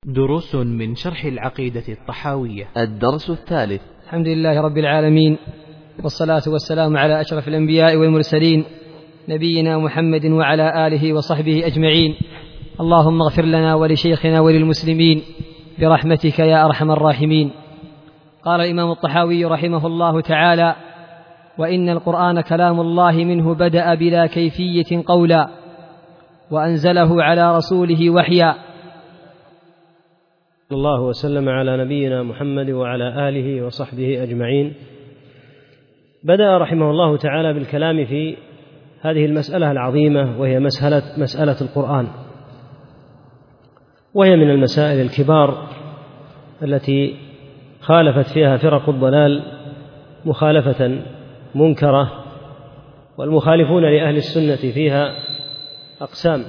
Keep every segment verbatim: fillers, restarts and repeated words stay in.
دروس من شرح العقيدة الطحاوية. الدرس الثالث. الحمد لله رب العالمين، والصلاة والسلام على أشرف الأنبياء والمرسلين نبينا محمد وعلى آله وصحبه أجمعين. اللهم اغفر لنا ولشيخنا وللمسلمين برحمتك يا أرحم الراحمين. قال الإمام الطحاوي رحمه الله تعالى: وإن القرآن كلام الله منه بدأ بلا كيفية قولا، وأنزله على رسوله وحيا. الله وسلم على نبينا محمد وعلى آله وصحبه أجمعين. بدأ رحمه الله تعالى بالكلام في هذه المسألة العظيمة، وهي مسألة, مسألة القرآن، وهي من المسائل الكبار التي خالفت فيها فرق الضلال مخالفة منكرة، والمخالفون لأهل السنة فيها أقسام،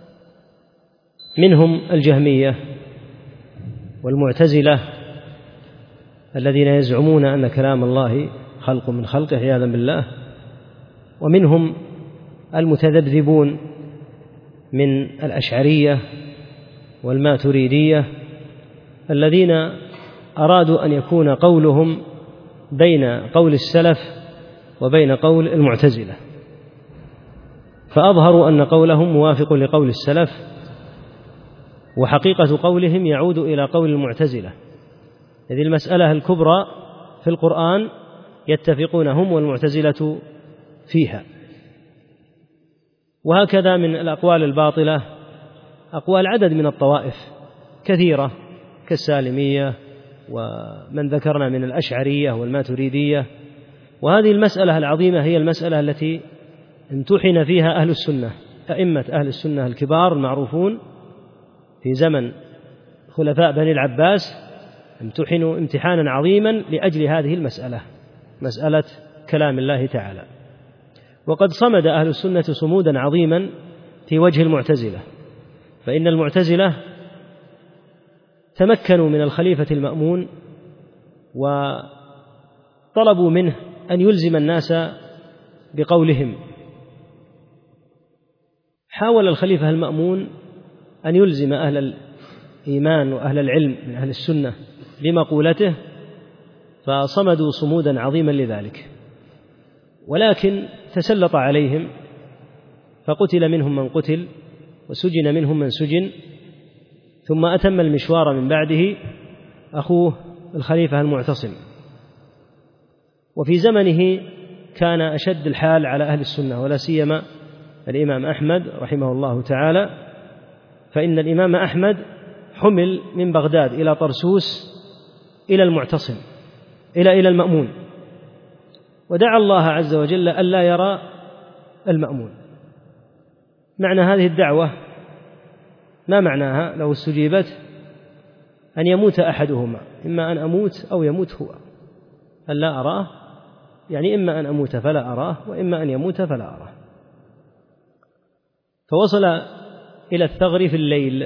منهم الجهمية والمعتزلة الذين يزعمون أن كلام الله خلق من خلقه عياذا بالله، ومنهم المتذبذبون من الأشعرية والماتريدية الذين أرادوا أن يكون قولهم بين قول السلف وبين قول المعتزلة، فأظهروا أن قولهم موافق لقول السلف، وحقيقة قولهم يعود إلى قول المعتزلة. هذه المسألة الكبرى في القرآن يتفقون هم والمعتزلة فيها. وهكذا من الأقوال الباطلة أقوال عدد من الطوائف كثيرة كالسالمية، ومن ذكرنا من الأشعرية والماتريدية. وهذه المسألة العظيمة هي المسألة التي امتحن فيها أهل السنة، أئمة أهل السنة الكبار المعروفون في زمن خلفاء بني العباس، امتحنوا امتحانا عظيما لأجل هذه المسألة، مسألة كلام الله تعالى. وقد صمد أهل السنة صمودا عظيما في وجه المعتزلة، فإن المعتزلة تمكنوا من الخليفة المأمون وطلبوا منه أن يلزم الناس بقولهم. حاول الخليفة المأمون أن يلزم أهل الإيمان وأهل العلم من أهل السنة بمقولته، فصمدوا صمودا عظيما لذلك، ولكن تسلط عليهم فقتل منهم من قتل وسجن منهم من سجن، ثم أتم المشوار من بعده أخوه الخليفة المعتصم. وفي زمنه كان أشد الحال على أهل السنة، ولا سيما الإمام أحمد رحمه الله تعالى، فإن الإمام أحمد حمل من بغداد إلى طرسوس إلى المعتصم إلى إلى المأمون، ودعا الله عز وجل ألا يرى المأمون. معنى هذه الدعوة ما معناها لو استجيبت؟ أن يموت أحدهما، إما أن أموت أو يموت هو، ألا أراه، يعني إما أن أموت فلا أراه، وإما أن يموت فلا أراه. فوصل إلى الثغر في الليل،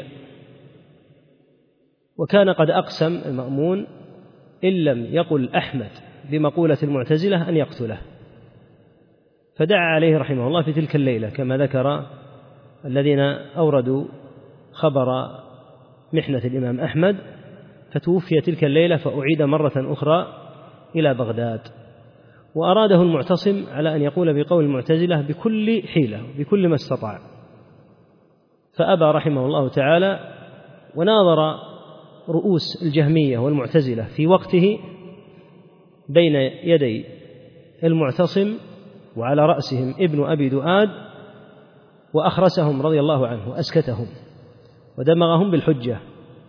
وكان قد أقسم المأمون إن لم يقل أحمد بمقولة المعتزلة أن يقتله، فدعا عليه رحمه الله في تلك الليلة كما ذكر الذين أوردوا خبر محنة الإمام أحمد، فتوفي تلك الليلة فأعيد مرة أخرى إلى بغداد. وأراده المعتصم على أن يقول بقول المعتزلة بكل حيلة بكل ما استطاع، فأبى رحمه الله تعالى، وناظر رؤوس الجهمية والمعتزلة في وقته بين يدي المعتصم، وعلى رأسهم ابن أبي دؤاد، وأخرسهم رضي الله عنه وأسكتهم ودمغهم بالحجة.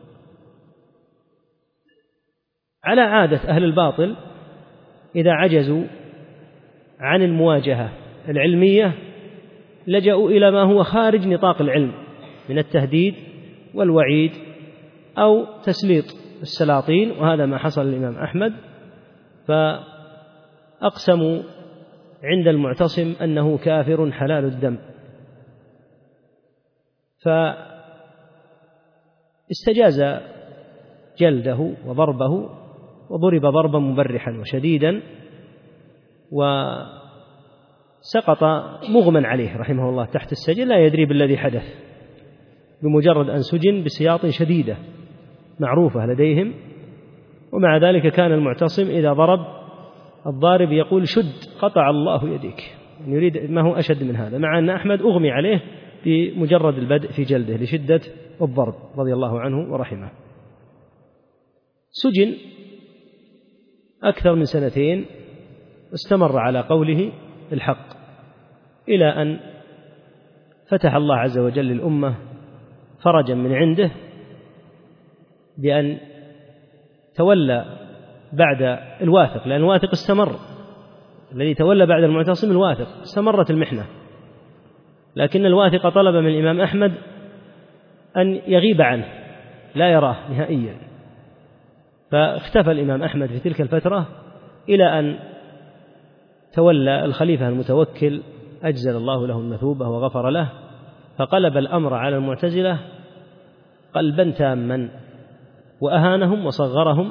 على عادة أهل الباطل إذا عجزوا عن المواجهة العلمية لجأوا إلى ما هو خارج نطاق العلم من التهديد والوعيد أو تسليط السلاطين، وهذا ما حصل للإمام أحمد. فأقسموا عند المعتصم أنه كافر حلال الدم، فاستجاز جلده وضربه، وضرب ضربا مبرحا وشديدا، وسقط مغمى عليه رحمه الله تحت السجن، لا يدري بالذي حدث، بمجرد أن سجن بسياط شديدة معروفة لديهم، ومع ذلك كان المعتصم إذا ضرب الضارب يقول شد قطع الله يديك، يعني يريد ما هو أشد من هذا، مع أن أحمد أغمي عليه بمجرد البدء في جلده لشدة الضرب رضي الله عنه ورحمه. سجن أكثر من سنتين واستمر على قوله الحق، إلى أن فتح الله عز وجل للأمة فرجا من عنده بأن تولى بعد الواثق، لأن الواثق استمر، الذي تولى بعد المعتصم الواثق، استمرت المحنة، لكن الواثق طلب من الإمام أحمد أن يغيب عنه لا يراه نهائيا، فاختفى الإمام أحمد في تلك الفترة إلى أن تولى الخليفة المتوكل أجزل الله له المثوبة وغفر له، فقلب الأمر على المعتزلة قلبا تاما وأهانهم وصغرهم،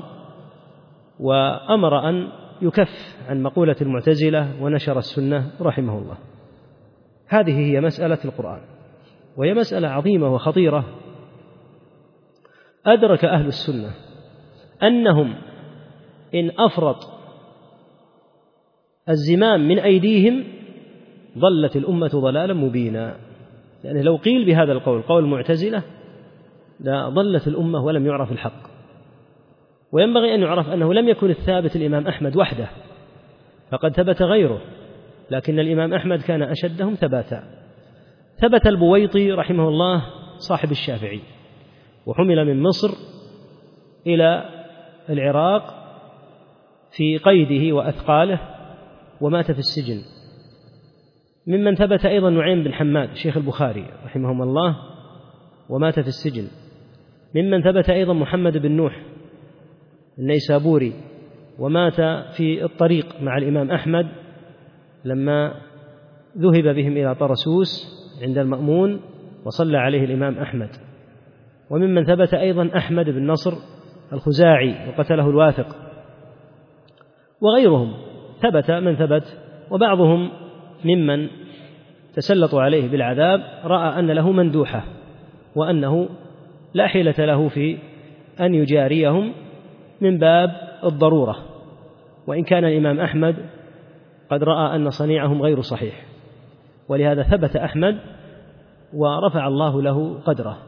وأمر أن يكف عن مقولة المعتزلة ونشر السنة رحمه الله. هذه هي مسألة القرآن، وهي مسألة عظيمة وخطيرة. أدرك أهل السنة أنهم إن أفرط الزمام من أيديهم ضلت الأمة ضلالا مبينا، يعني لو قيل بهذا القول قول المعتزلة لا ضلت الأمة ولم يعرف الحق. وينبغي أن يعرف أنه لم يكن الثابت الإمام أحمد وحده، فقد ثبت غيره، لكن الإمام أحمد كان أشدهم ثباتا. ثبت البويطي رحمه الله صاحب الشافعي، وحمل من مصر إلى العراق في قيده وأثقاله ومات في السجن. ممن ثبت أيضا نعيم بن حماد شيخ البخاري رحمهم الله ومات في السجن. ممن ثبت أيضا محمد بن نوح النيسابوري ومات في الطريق مع الإمام أحمد لما ذهب بهم إلى طرسوس عند المأمون وصلى عليه الإمام أحمد. وممن ثبت أيضا أحمد بن نصر الخزاعي وقتله الواثق، وغيرهم ثبت من ثبت. وبعضهم ممن تسلطوا عليه بالعذاب رأى أن له مندوحة وأنه لا حيلة له في أن يجاريهم من باب الضرورة، وإن كان الإمام أحمد قد رأى أن صنيعهم غير صحيح، ولهذا ثبت أحمد ورفع الله له قدره.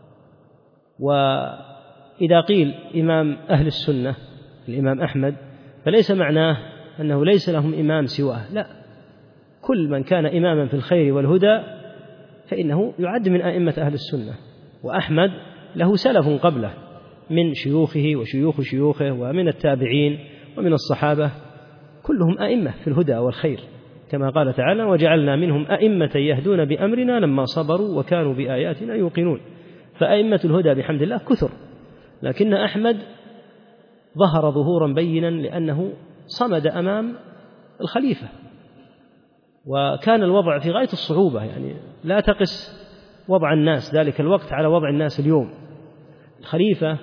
وإذا قيل إمام أهل السنة الإمام أحمد فليس معناه أنه ليس لهم إمام سواه، لا، كل من كان إماما في الخير والهدى فإنه يعد من أئمة أهل السنة. وأحمد له سلف قبله من شيوخه وشيوخ شيوخه ومن التابعين ومن الصحابة، كلهم أئمة في الهدى والخير، كما قال تعالى وجعلنا منهم أئمة يهدون بأمرنا لما صبروا وكانوا بآياتنا يوقنون. فأئمة الهدى بحمد الله كثر، لكن أحمد ظهر ظهورا بينا لأنه صمد أمام الخليفة، وكان الوضع في غاية الصعوبة، يعني لا تقس وضع الناس ذلك الوقت على وضع الناس اليوم. الخليفة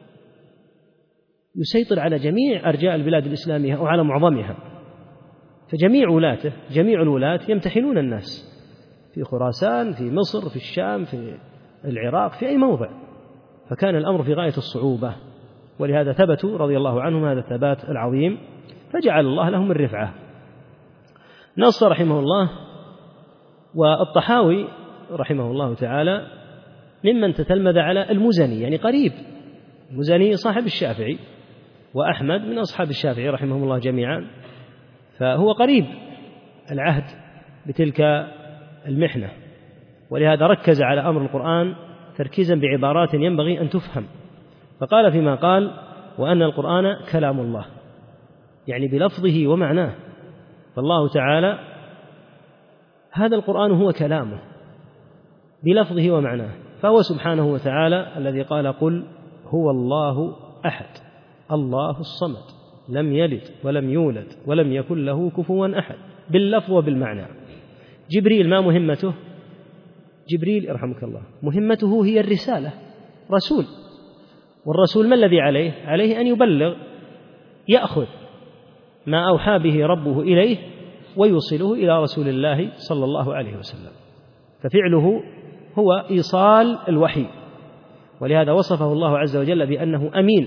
يسيطر على جميع أرجاء البلاد الإسلامية أو على معظمها، فجميع ولاته جميع الولاة يمتحنون الناس في خراسان، في مصر، في الشام، في العراق، في أي موضع، فكان الأمر في غاية الصعوبة، ولهذا ثبتوا رضي الله عنهم هذا الثبات العظيم، فجعل الله لهم الرفعة. نص رحمه الله والطحاوي رحمه الله تعالى ممن تتلمذ على المزني، يعني قريب، المزني صاحب الشافعي، وأحمد من أصحاب الشافعي رحمهم الله جميعا، فهو قريب العهد بتلك المحنة، ولهذا ركز على أمر القرآن تركيزا بعبارات ينبغي أن تفهم، فقال فيما قال وأن القرآن كلام الله، يعني بلفظه ومعناه، فالله تعالى هذا القرآن هو كلامه بلفظه ومعناه، فهو سبحانه وتعالى الذي قال قل هو الله أحد الله الصمد لم يلد ولم يولد ولم يكن له كفوا أحد، باللفظ وبالمعنى. جبريل ما مهمته؟ جبريل يرحمك الله مهمته هي الرسالة، رسول، والرسول ما الذي عليه؟ عليه أن يبلغ، يأخذ ما أوحى به ربه إليه ويوصله إلى رسول الله صلى الله عليه وسلم، ففعله هو إيصال الوحي. ولهذا وصفه الله عز وجل بأنه أمين،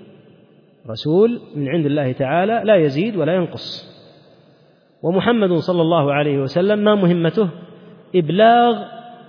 رسول من عند الله تعالى لا يزيد ولا ينقص. ومحمد صلى الله عليه وسلم ما مهمته؟ إبلاغ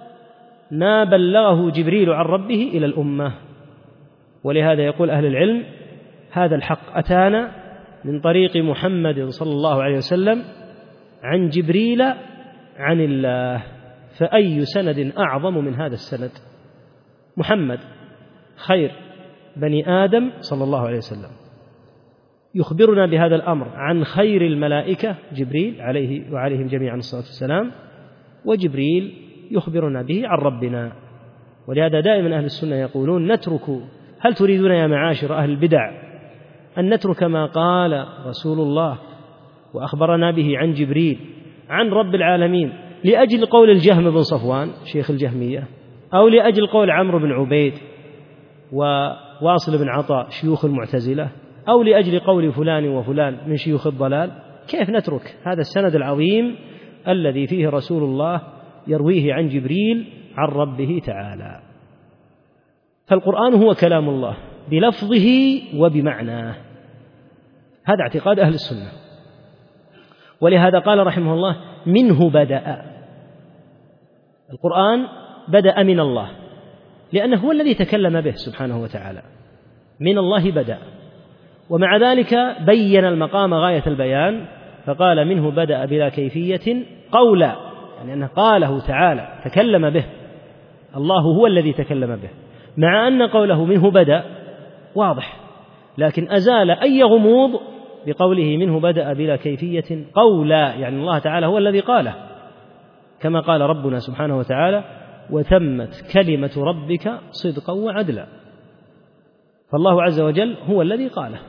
ما بلغه جبريل عن ربه إلى الأمة. ولهذا يقول أهل العلم هذا الحق أتانا من طريق محمد صلى الله عليه وسلم عن جبريل عن الله، فأي سند أعظم من هذا السند؟ محمد خير بني آدم صلى الله عليه وسلم يخبرنا بهذا الأمر عن خير الملائكة جبريل عليه وعليهم جميعا الصلاة والسلام، وجبريل يخبرنا به عن ربنا. ولهذا دائما أهل السنة يقولون نترك، هل تريدون يا معاشر أهل البدع أن نترك ما قال رسول الله وأخبرنا به عن جبريل عن رب العالمين لأجل قول الجهم بن صفوان شيخ الجهمية، أو لأجل قول عمرو بن عبيد وواصل بن عطاء شيوخ المعتزلة، أو لأجل قول فلان وفلان من شيوخ الضلال؟ كيف نترك هذا السند العظيم الذي فيه رسول الله يرويه عن جبريل عن ربه تعالى؟ فالقرآن هو كلام الله بلفظه وبمعناه، هذا اعتقاد أهل السنة. ولهذا قال رحمه الله منه بدأ، القرآن بدأ من الله لأنه هو الذي تكلم به سبحانه وتعالى، من الله بدأ. ومع ذلك بين المقام غاية البيان فقال منه بدأ بلا كيفية قولا، يعني أنه قاله تعالى تكلم به، الله هو الذي تكلم به، مع أن قوله منه بدأ واضح، لكن أزال أي غموض بقوله منه بدأ بلا كيفية قولا، يعني الله تعالى هو الذي قاله، كما قال ربنا سبحانه وتعالى وتمت كلمة ربك صدقا وعدلا، فالله عز وجل هو الذي قاله.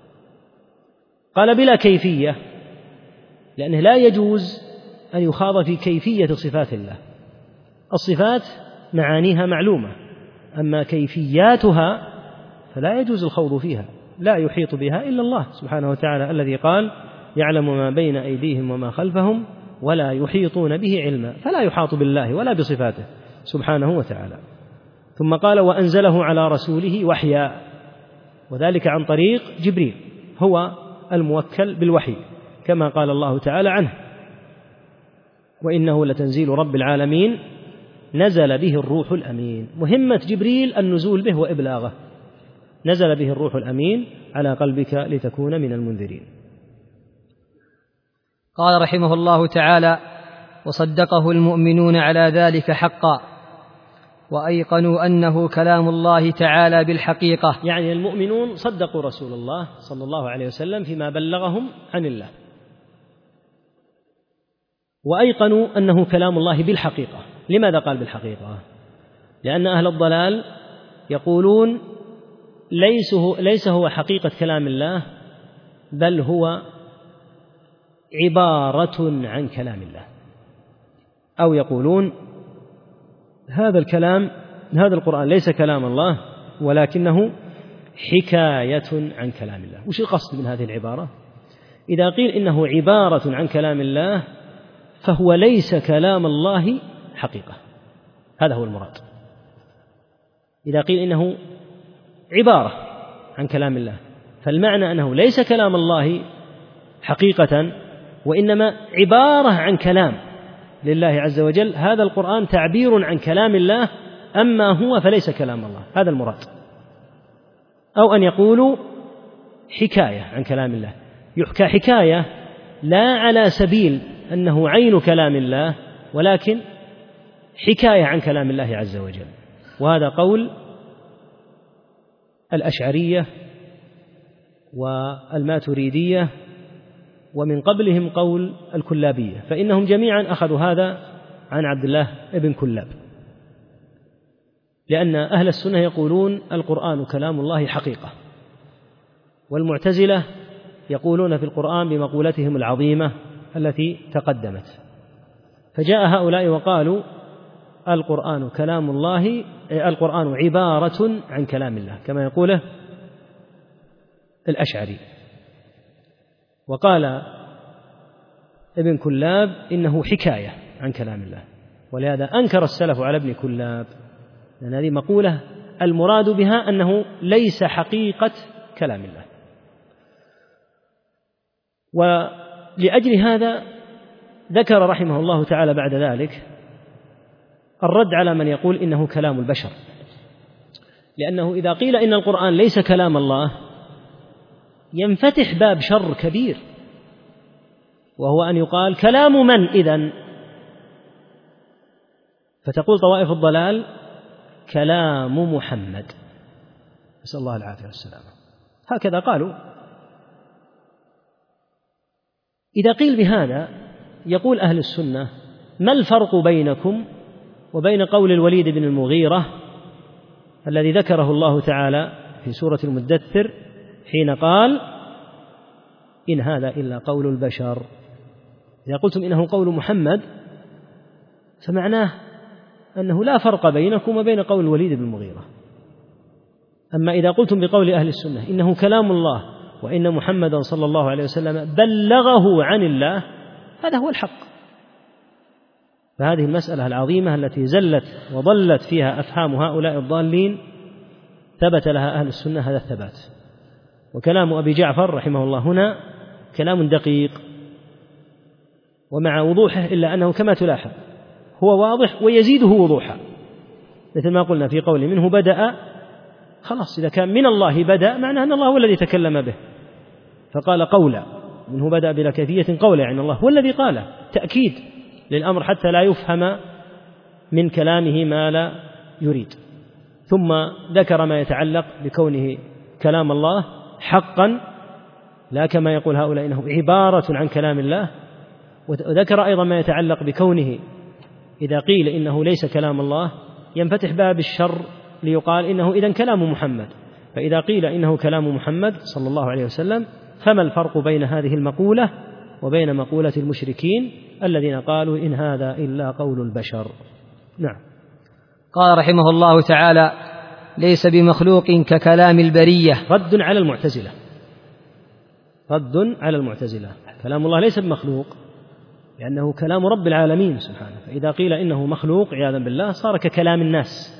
قال بلا كيفية لأنه لا يجوز أن يخاض في كيفية صفات الله، الصفات معانيها معلومة، أما كيفياتها فلا يجوز الخوض فيها، لا يحيط بها إلا الله سبحانه وتعالى الذي قال يعلم ما بين أيديهم وما خلفهم ولا يحيطون به علما، فلا يحاط بالله ولا بصفاته سبحانه وتعالى. ثم قال وأنزله على رسوله وحيا، وذلك عن طريق جبريل هو الموكل بالوحي كما قال الله تعالى عنه وإنه لتنزيل رب العالمين نزل به الروح الأمين. مهمة جبريل النزول به وإبلاغه، نزل به الروح الأمين على قلبك لتكون من المنذرين. قال رحمه الله تعالى وصدقه المؤمنون على ذلك حقا وأيقنوا أنه كلام الله تعالى بالحقيقة، يعني المؤمنون صدقوا رسول الله صلى الله عليه وسلم فيما بلغهم عن الله، وأيقنوا أنه كلام الله بالحقيقة. لماذا قال بالحقيقة؟ لأن أهل الضلال يقولون ليس هو, ليس هو حقيقة كلام الله، بل هو عبارة عن كلام الله، أو يقولون هذا الكلام هذا القرآن ليس كلام الله ولكنه حكاية عن كلام الله. وش القصد من هذه العبارة؟ إذا قيل إنه عبارة عن كلام الله فهو ليس كلام الله حقيقة، هذا هو المراد. إذا قيل إنه عبارة عن كلام الله فالمعنى أنه ليس كلام الله حقيقة وإنما عبارة عن كلام لله عز وجل، هذا القرآن تعبير عن كلام الله، أما هو فليس كلام الله، هذا المراد. أو أن يقولوا حكاية عن كلام الله، يحكى حكاية لا على سبيل أنه عين كلام الله ولكن حكاية عن كلام الله عز وجل، وهذا قول الأشعرية والماتريدية ومن قبلهم قول الكلابية، فإنهم جميعا أخذوا هذا عن عبد الله ابن كلاب، لأن أهل السنة يقولون القرآن كلام الله حقيقة، والمعتزلة يقولون في القرآن بمقولتهم العظيمة التي تقدمت. فجاء هؤلاء وقالوا القرآن كلام الله، القرآن عبارة عن كلام الله كما يقوله الأشعري. وقال ابن كلاب إنه حكاية عن كلام الله، ولهذا أنكر السلف على ابن كلاب، لأن هذه مقولة المراد بها أنه ليس حقيقة كلام الله. ولأجل هذا ذكر رحمه الله تعالى بعد ذلك الرد على من يقول إنه كلام البشر، لأنه إذا قيل إن القرآن ليس كلام الله ينفتح باب شر كبير، وهو أن يقال كلام من إذن؟ فتقول طوائف الضلال كلام محمد، نسأل الله العافية والسلامة، هكذا قالوا. إذا قيل بهذا يقول أهل السنة ما الفرق بينكم وبين قول الوليد بن المغيرة الذي ذكره الله تعالى في سورة المدثر حين قال إن هذا إلا قول البشر؟ إذا قلتم إنه قول محمد فمعناه أنه لا فرق بينكم وبين قول الوليد بن المغيرة. أما إذا قلتم بقول أهل السنة إنه كلام الله وإن محمدا صلى الله عليه وسلم بلغه عن الله، هذا هو الحق. فهذه المسألة العظيمة التي زلت وضلت فيها أفهام هؤلاء الضالين ثبت لها أهل السنة هذا الثبات. وكلام أبي جعفر رحمه الله هنا كلام دقيق ومع وضوحه، إلا أنه كما تلاحظ هو واضح ويزيده وضوحا، مثل ما قلنا في قوله منه بدأ، خلاص إذا كان من الله بدأ معناه أن الله هو الذي تكلم به، فقال قولا، منه بدأ بلا كيفية قولا، يعني الله هو الذي قاله، تأكيد للأمر حتى لا يفهم من كلامه ما لا يريد. ثم ذكر ما يتعلق بكونه كلام الله حقا لا كما يقول هؤلاء إنه عبارة عن كلام الله، وذكر أيضا ما يتعلق بكونه إذا قيل إنه ليس كلام الله ينفتح باب الشر ليقال إنه إذن كلام محمد. فإذا قيل إنه كلام محمد صلى الله عليه وسلم فما الفرق بين هذه المقولة وبين مقولة المشركين الذين قالوا إن هذا إلا قول البشر؟ نعم. قال رحمه الله تعالى ليس بمخلوق ككلام البرية، رد على المعتزلة، رد على المعتزلة. كلام الله ليس بمخلوق لأنه كلام رب العالمين سبحانه، فإذا قيل إنه مخلوق عياذا بالله صار ككلام الناس.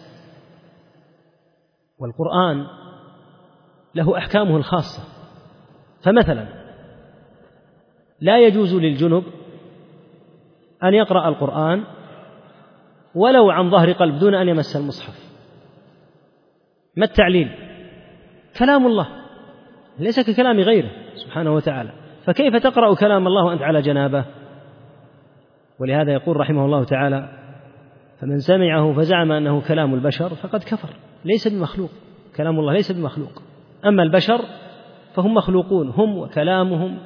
والقرآن له أحكامه الخاصة، فمثلا لا يجوز للجنب أن يقرأ القرآن ولو عن ظهر قلب دون أن يمس المصحف. ما التعليل؟ كلام الله ليس ككلام غيره سبحانه وتعالى، فكيف تقرأ كلام الله وأنت على جنابه؟ ولهذا يقول رحمه الله تعالى فمن سمعه فزعم أنه كلام البشر فقد كفر، ليس بمخلوق، كلام الله ليس بمخلوق. أما البشر فهم مخلوقون، هم وكلامهم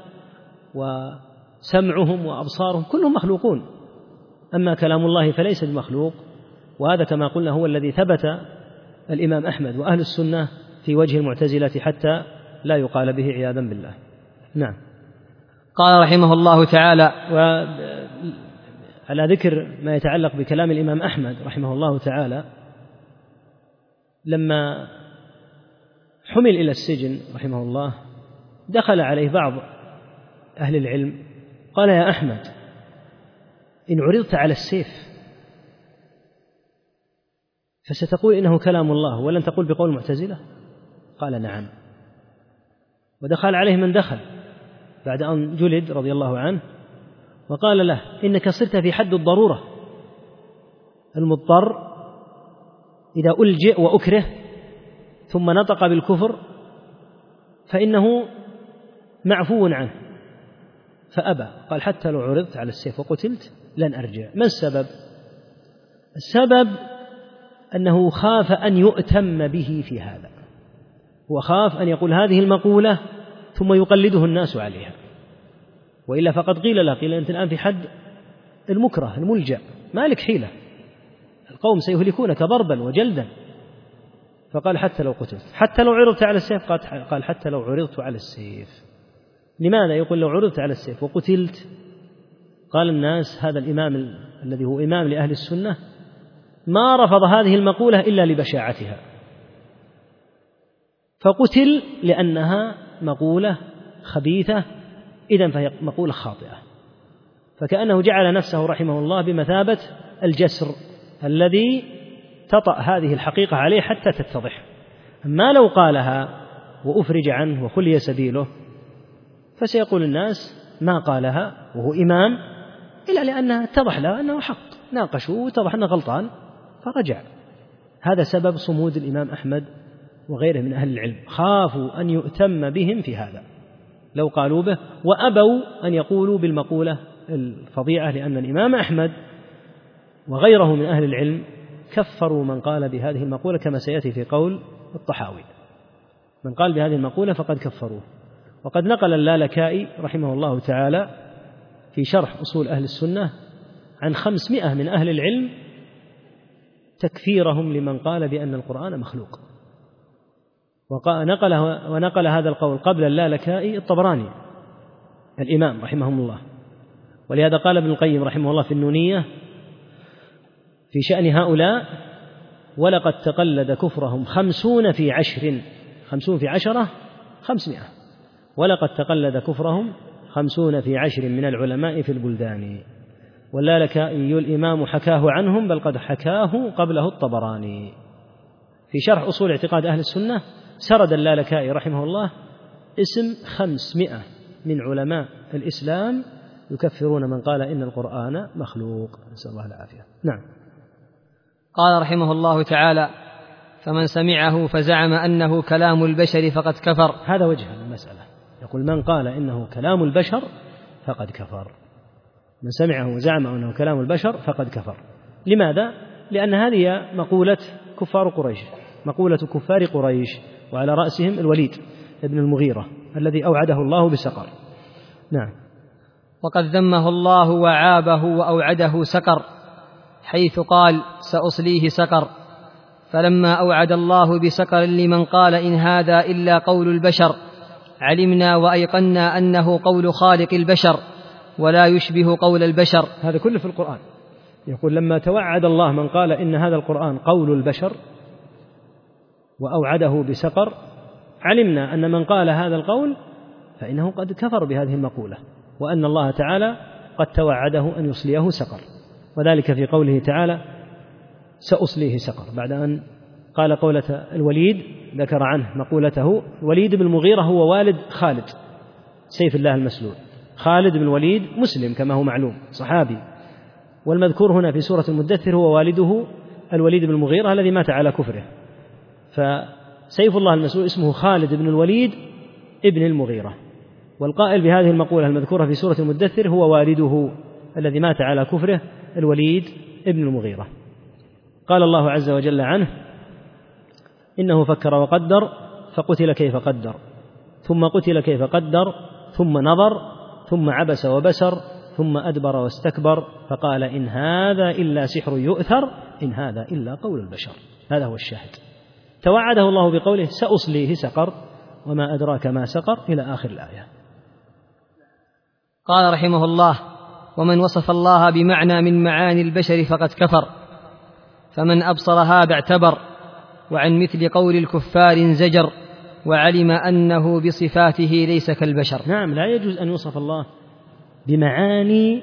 وسمعهم وأبصارهم كلهم مخلوقون، أما كلام الله فليس بمخلوق. وهذا كما قلنا هو الذي ثبت الإمام أحمد وأهل السنة في وجه المعتزلة حتى لا يقال به عياذا بالله. نعم. قال رحمه الله تعالى، وعلى ذكر ما يتعلق بكلام الإمام أحمد رحمه الله تعالى، لما حمل إلى السجن رحمه الله دخل عليه بعض أهل العلم قال يا أحمد إن عرضت على السيف فستقول إنه كلام الله ولن تقول بقول المعتزلة؟ قال نعم. ودخل عليه من دخل بعد أن جلد رضي الله عنه وقال له إنك صرت في حد الضرورة، المضطر إذا ألجئ وأكره ثم نطق بالكفر فإنه معفو عنه، فأبى، قال حتى لو عرضت على السيف وقتلت لن أرجع. ما السبب؟ السبب أنه خاف أن يؤتم به في هذا، وخاف أن يقول هذه المقولة ثم يقلده الناس عليها، وإلا فقد قيل له قيل أنت الآن في حد المكره الملجأ، ما لك حيلة، القوم سيهلكونك ضربا وجلدا. فقال حتى لو قتلت، حتى لو عرضت على السيف، قال حتى لو عرضت على السيف. لماذا يقول لو عرضت على السيف وقتلت؟ قال الناس هذا الإمام الذي هو إمام لأهل السنة ما رفض هذه المقولة إلا لبشاعتها، فقتل لأنها مقولة خبيثة، إذن فهي مقولة خاطئة. فكأنه جعل نفسه رحمه الله بمثابة الجسر الذي تطأ هذه الحقيقة عليه حتى تتضح. أما لو قالها وأفرج عنه وخلي سبيله فسيقول الناس ما قالها وهو إمام إلا لأنها اتضح له أنه حق، ناقشوه واتضح أنه غلطان فرجع. هذا سبب صمود الإمام أحمد وغيره من أهل العلم، خافوا أن يؤتم بهم في هذا لو قالوا به، وأبوا أن يقولوا بالمقولة الفظيعة، لأن الإمام أحمد وغيره من أهل العلم كفروا من قال بهذه المقولة كما سيأتي في قول الطحاوي، من قال بهذه المقولة فقد كفروه. وقد نقل اللالكائي رحمه الله تعالى في شرح أصول أهل السنة عن خمسمائة من أهل العلم تكفيرهم لمن قال بأن القرآن مخلوق، ونقل, ونقل هذا القول قبل اللالكائي الطبراني الإمام رحمه الله. ولهذا قال ابن القيم رحمه الله في النونية في شأن هؤلاء: ولقد تقلد كفرهم خمسون في عشر، خمسون في عشرة خمسمائة، ولقد تقلد كفرهم خمسون في عشر من العلماء في البلدان. واللالكائي الإمام حكاه عنهم، بل قد حكاه قبله الطبراني. في شرح أصول اعتقاد أهل السنة سرد اللالكائي رحمه الله اسم خمسمائة من علماء الإسلام يكفرون من قال إن القرآن مخلوق، نسأل الله العافية. نعم. قال رحمه الله تعالى: فمن سمعه فزعم أنه كلام البشر فقد كفر. هذا وجه المسألة، يقول من قال إنه كلام البشر فقد كفر، من سمعه وزعم أنه كلام البشر فقد كفر. لماذا؟ لأن هذه مقولة كفار قريش، مقولة كفار قريش، وعلى رأسهم الوليد ابن المغيرة الذي أوعده الله بسقر. نعم. وقد ذمه الله وعابه وأوعده سقر، حيث قال: سأصليه سقر. فلما أوعد الله بسقر لمن قال إن هذا إلا قول البشر، علمنا وأيقنا أنه قول خالق البشر ولا يشبه قول البشر. هذا كله في القرآن. يقول لما توعد الله من قال إن هذا القرآن قول البشر وأوعده بسقر، علمنا أن من قال هذا القول فإنه قد كفر بهذه المقولة، وأن الله تعالى قد توعده أن يصليه سقر، وذلك في قوله تعالى: سأصليه سقر، بعد أن قال قولة الوليد ذكر عنه مقولته. الوليد بن المغيرة هو والد خالد سيف الله المسلول. خالد بن الوليد مسلم كما هو معلوم، صحابي، والمذكور هنا في سورة المدثر هو والده الوليد بن المغيرة الذي مات على كفره. فسيف الله المسلول اسمه خالد بن الوليد ابن المغيرة، والقائل بهذه المقولة المذكورة في سورة المدثر هو والده الذي مات على كفره الوليد ابن المغيرة. قال الله عز وجل عنه: إنه فكر وقدر فقتل كيف قدر، ثم قتل كيف قدر، ثم نظر، ثم عبس وبسر، ثم أدبر واستكبر، فقال إن هذا إلا سحر يؤثر، إن هذا إلا قول البشر. هذا هو الشاهد. توعده الله بقوله: سأصليه سقر، وما أدراك ما سقر، إلى آخر الآية. قال رحمه الله: ومن وصف الله بمعنى من معاني البشر فقد كفر، فمن أبصرها باعتبر، وعن مثل قول الكفار انزجر، وعلم أنه بصفاته ليس كالبشر. نعم، لا يجوز أن يوصف الله بمعاني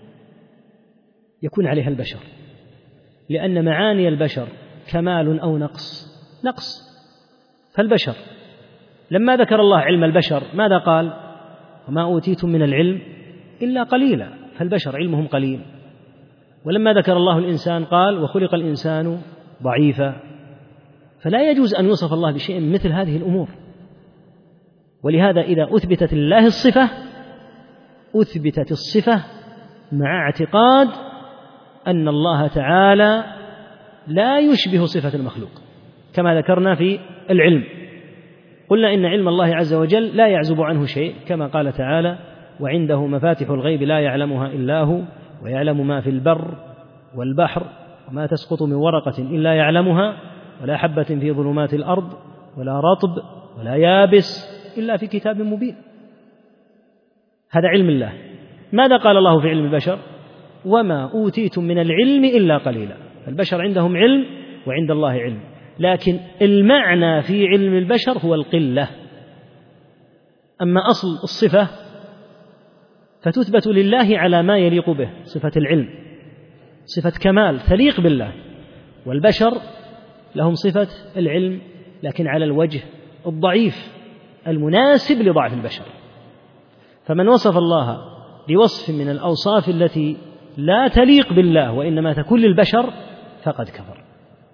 يكون عليها البشر، لأن معاني البشر كمال أو نقص، نقص. فالبشر لما ذكر الله علم البشر ماذا قال؟ وما أوتيتم من العلم إلا قليلا، فالبشر علمهم قليل. ولما ذكر الله الإنسان قال وخلق الإنسان ضعيفا. فلا يجوز أن يوصف الله بشيء مثل هذه الأمور. ولهذا إذا أثبتت لله الصفة أثبتت الصفة مع اعتقاد أن الله تعالى لا يشبه صفة المخلوق، كما ذكرنا في العلم. قلنا إن علم الله عز وجل لا يعزب عنه شيء، كما قال تعالى: وعنده مفاتح الغيب لا يعلمها إلا هو، ويعلم ما في البر والبحر، وما تسقط من ورقة إلا يعلمها، ولا حبة في ظلمات الأرض، ولا رطب ولا يابس إلا في كتاب مبين. هذا علم الله. ماذا قال الله في علم البشر؟ وما أوتيتم من العلم إلا قليلا. البشر عندهم علم وعند الله علم، لكن المعنى في علم البشر هو القلة. أما أصل الصفة فتثبت لله على ما يليق به، صفة العلم، صفة كمال تليق بالله. والبشر لهم صفة العلم لكن على الوجه الضعيف المناسب لضعف البشر. فمن وصف الله بوصف من الأوصاف التي لا تليق بالله وإنما تكون للبشر فقد كفر.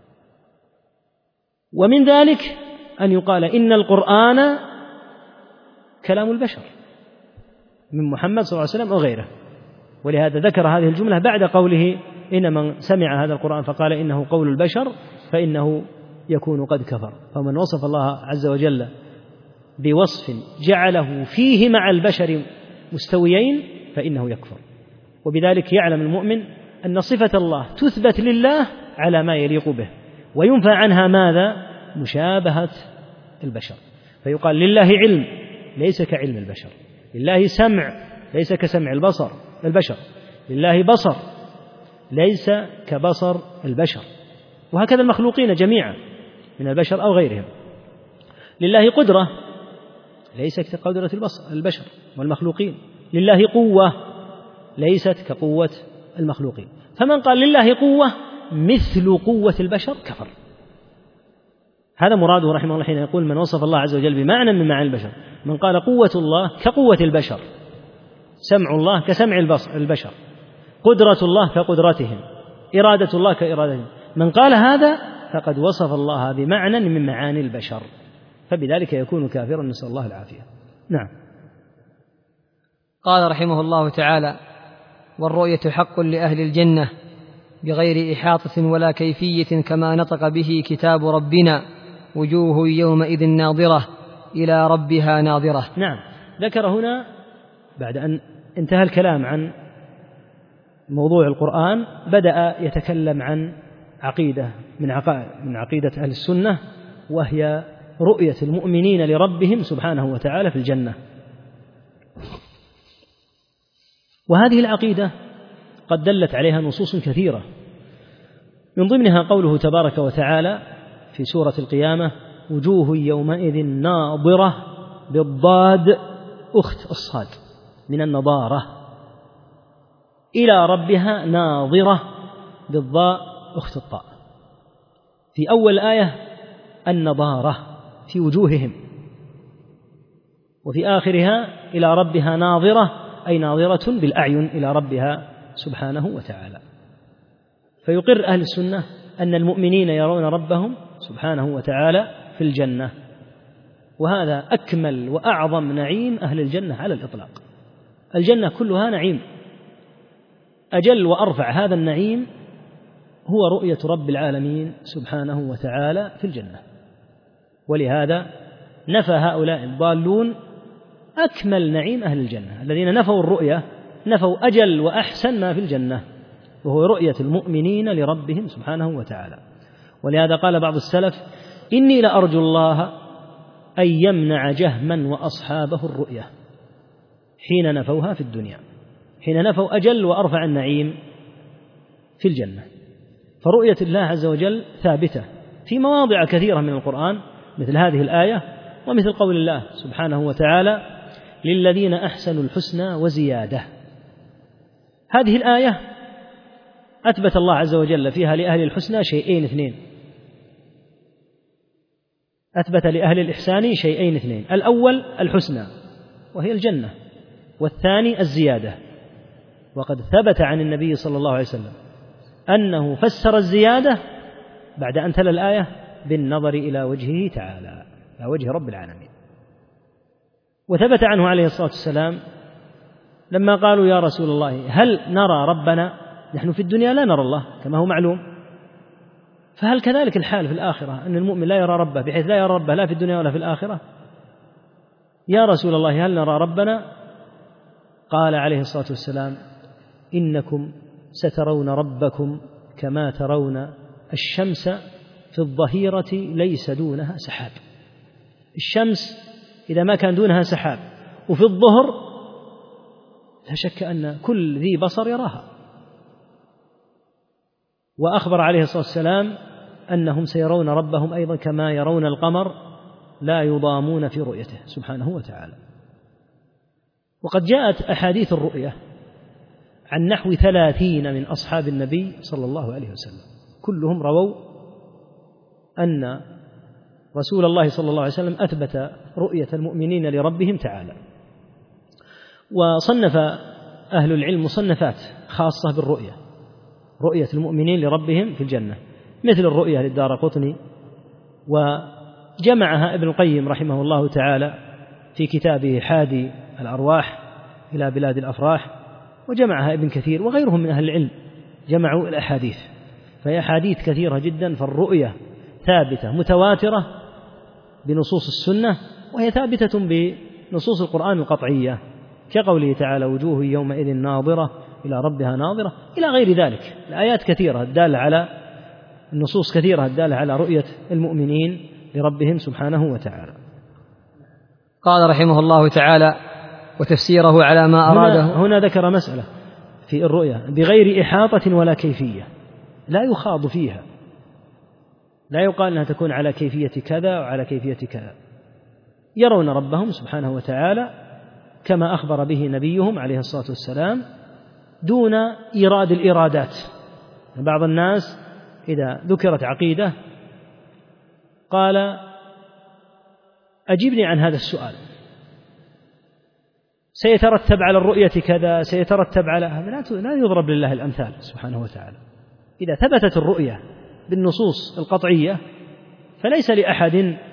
ومن ذلك أن يقال إن القرآن كلام البشر من محمد صلى الله عليه وسلم وغيره، ولهذا ذكر هذه الجملة بعد قوله إن من سمع هذا القرآن فقال إنه قول البشر فإنه يكون قد كفر. فمن وصف الله عز وجل بوصف جعله فيه مع البشر مستويين فإنه يكفر. وبذلك يعلم المؤمن أن صفة الله تثبت لله على ما يليق به، وينفى عنها ماذا؟ مشابهة البشر. فيقال لله علم ليس كعلم البشر، لله سمع ليس كسمع البصر البشر، لله بصر ليس كبصر البشر، وهكذا المخلوقين جميعا من البشر أو غيرهم. لله قدرة ليست كقدرة البشر والمخلوقين، لله قوة ليست كقوة المخلوقين. فمن قال لله قوة مثل قوة البشر كفر. هذا مراده رحمه الله حين يقول من وصف الله عز وجل بمعنى من معاني البشر. من قال قوة الله كقوة البشر، سمع الله كسمع البشر، قدرة الله كقدرتهم، إرادة الله كإرادتهم، من قال هذا فقد وصف الله بمعنى من معاني البشر، فبذلك يكون كافرا، نسأل الله العافية. نعم. قال رحمه الله تعالى: والرؤية حق لأهل الجنة بغير إحاطة ولا كيفية كما نطق به كتاب ربنا، وجوه يومئذ ناظرة إلى ربها ناظرة. نعم. ذكر هنا بعد أن انتهى الكلام عن موضوع القرآن بدأ يتكلم عن عقيدة من عقائد من عقيدة أهل السنة، وهي رؤية المؤمنين لربهم سبحانه وتعالى في الجنة. وهذه العقيدة قد دلت عليها نصوص كثيرة، من ضمنها قوله تبارك وتعالى في سورة القيامة: وجوه يومئذ ناظرة، بالضاد أخت الصاد من النضارة، إلى ربها ناظرة، بالضاء أخت الطاء. في أول آية النضارة في وجوههم، وفي آخرها إلى ربها ناظرة، أي ناظرة بالأعين إلى ربها سبحانه وتعالى. فيقر أهل السنة أن المؤمنين يرون ربهم سبحانه وتعالى في الجنة، وهذا أكمل وأعظم نعيم أهل الجنة على الإطلاق. الجنة كلها نعيم، أجل وأرفع هذا النعيم هو رؤية رب العالمين سبحانه وتعالى في الجنة. ولهذا نفى هؤلاء الضالون أكمل نعيم أهل الجنة، الذين نفوا الرؤية نفوا أجل وأحسن ما في الجنة، وهو رؤية المؤمنين لربهم سبحانه وتعالى. ولهذا قال بعض السلف: إني لأرجو الله أن يمنع جهما وأصحابه الرؤية حين نفوها في الدنيا، حين نفوا أجل وأرفع النعيم في الجنة. فرؤية الله عز وجل ثابتة في مواضع كثيرة من القرآن، مثل هذه الآية، ومثل قول الله سبحانه وتعالى: للذين أحسنوا الحسنى وزيادة. هذه الآية أثبت الله عز وجل فيها لأهل الحسنى شيئين اثنين، أثبت لأهل الإحسان شيئين اثنين: الأول الحسنى وهي الجنة، والثاني الزيادة. وقد ثبت عن النبي صلى الله عليه وسلم أنه فسر الزيادة بعد أن تلا الآية بالنظر إلى وجهه تعالى، إلى وجه رب العالمين. وثبت عنه عليه الصلاة والسلام لما قالوا: يا رسول الله هل نرى ربنا؟ نحن في الدنيا لا نرى الله كما هو معلوم، فهل كذلك الحال في الآخرة أن المؤمن لا يرى ربه بحيث لا يرى ربه لا في الدنيا ولا في الآخرة؟ يا رسول الله هل نرى ربنا؟ قال عليه الصلاة والسلام: إنكم سترون ربكم كما ترون الشمس في الظهيرة ليس دونها سحاب. الشمس إذا ما كان دونها سحاب وفي الظهر لا شك أن كل ذي بصر يراها. وأخبر عليه الصلاة والسلام أنهم سيرون ربهم أيضا كما يرون القمر لا يضامون في رؤيته سبحانه وتعالى. وقد جاءت أحاديث الرؤية عن نحو ثلاثين من أصحاب النبي صلى الله عليه وسلم، كلهم رووا أن رسول الله صلى الله عليه وسلم أثبت رؤية المؤمنين لربهم تعالى. وصنف أهل العلم مصنفات خاصة بالرؤية، رؤية المؤمنين لربهم في الجنة، مثل الرؤية للدارقطني، وجمعها ابن القيم رحمه الله تعالى في كتابه حادي الأرواح إلى بلاد الأفراح، وجمعها ابن كثير وغيرهم من أهل العلم، جمعوا الأحاديث، فهي أحاديث كثيرة جدا. فالرؤية ثابتة متواترة بنصوص السنة، وهي ثابتة بنصوص القرآن القطعية، كقوله تعالى وجوه يومئذ ناظرة إلى ربها ناظرة، إلى غير ذلك. الآيات كثيرة الدالة على النصوص كثيرة الدالة على رؤية المؤمنين لربهم سبحانه وتعالى. قال رحمه الله تعالى وتفسيره على ما أراده. هنا, هنا ذكر مسألة في الرؤية بغير إحاطة ولا كيفية، لا يخاض فيها، لا يقال أنها تكون على كيفية كذا وعلى كيفية كذا. يرون ربهم سبحانه وتعالى كما أخبر به نبيهم عليه الصلاة والسلام دون إيراد الإرادات. بعض الناس إذا ذكرت عقيدة قال أجبني عن هذا السؤال، سيترتب على الرؤية كذا، سيترتب على هذا. لا يضرب لله الأمثال سبحانه وتعالى. إذا ثبتت الرؤية بالنصوص القطعية فليس لأحد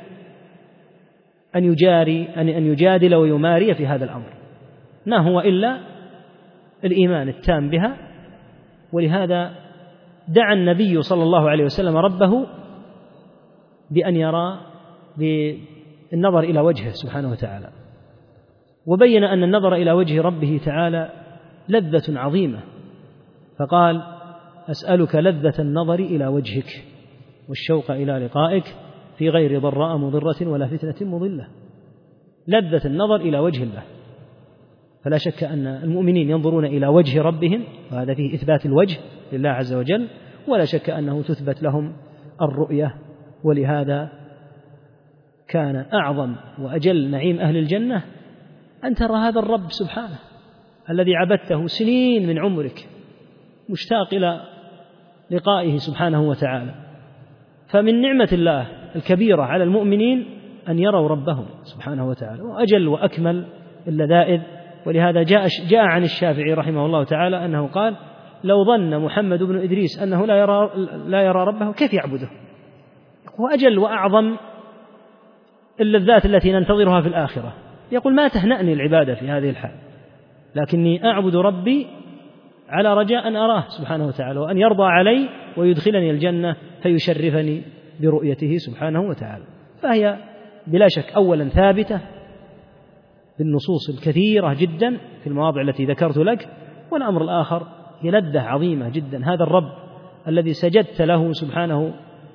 أن يجاري أن يجادل ويماري في هذا الأمر، ما هو إلا الإيمان التام بها. ولهذا دعا النبي صلى الله عليه وسلم ربه بأن يرى بالنظر إلى وجهه سبحانه وتعالى، وبين أن النظر إلى وجه ربه تعالى لذة عظيمة، فقال أسألك لذة النظر إلى وجهك والشوق إلى لقائك في غير ضراء مضرة ولا فتنة مضلة. لذة النظر إلى وجه الله، فلا شك أن المؤمنين ينظرون إلى وجه ربهم، وهذا فيه إثبات الوجه لله عز وجل، ولا شك أنه تثبت لهم الرؤية. ولهذا كان أعظم وأجل نعيم أهل الجنة أن ترى هذا الرب سبحانه الذي عبدته سنين من عمرك، مشتاق إلى لقائه سبحانه وتعالى. فمن نعمة الله الكبيرة على المؤمنين أن يروا ربهم سبحانه وتعالى، وأجل وأكمل اللذائذ. ولهذا جاء, جاء عن الشافعي رحمه الله تعالى أنه قال لو ظن محمد بن إدريس أنه لا يرى, لا يرى ربه كيف يعبده؟ وأجل وأعظم اللذات التي ننتظرها في الآخرة. يقول ما تهنأني العبادة في هذه الحال، لكني أعبد ربي على رجاء أن أراه سبحانه وتعالى، وأن يرضى علي ويدخلني الجنة فيشرفني برؤيته سبحانه وتعالى. فهي بلا شك أولا ثابتة بالنصوص الكثيرة جدا في المواضع التي ذكرت لك، والأمر الآخر هي لذة عظيمة جدا. هذا الرب الذي سجدت له سبحانه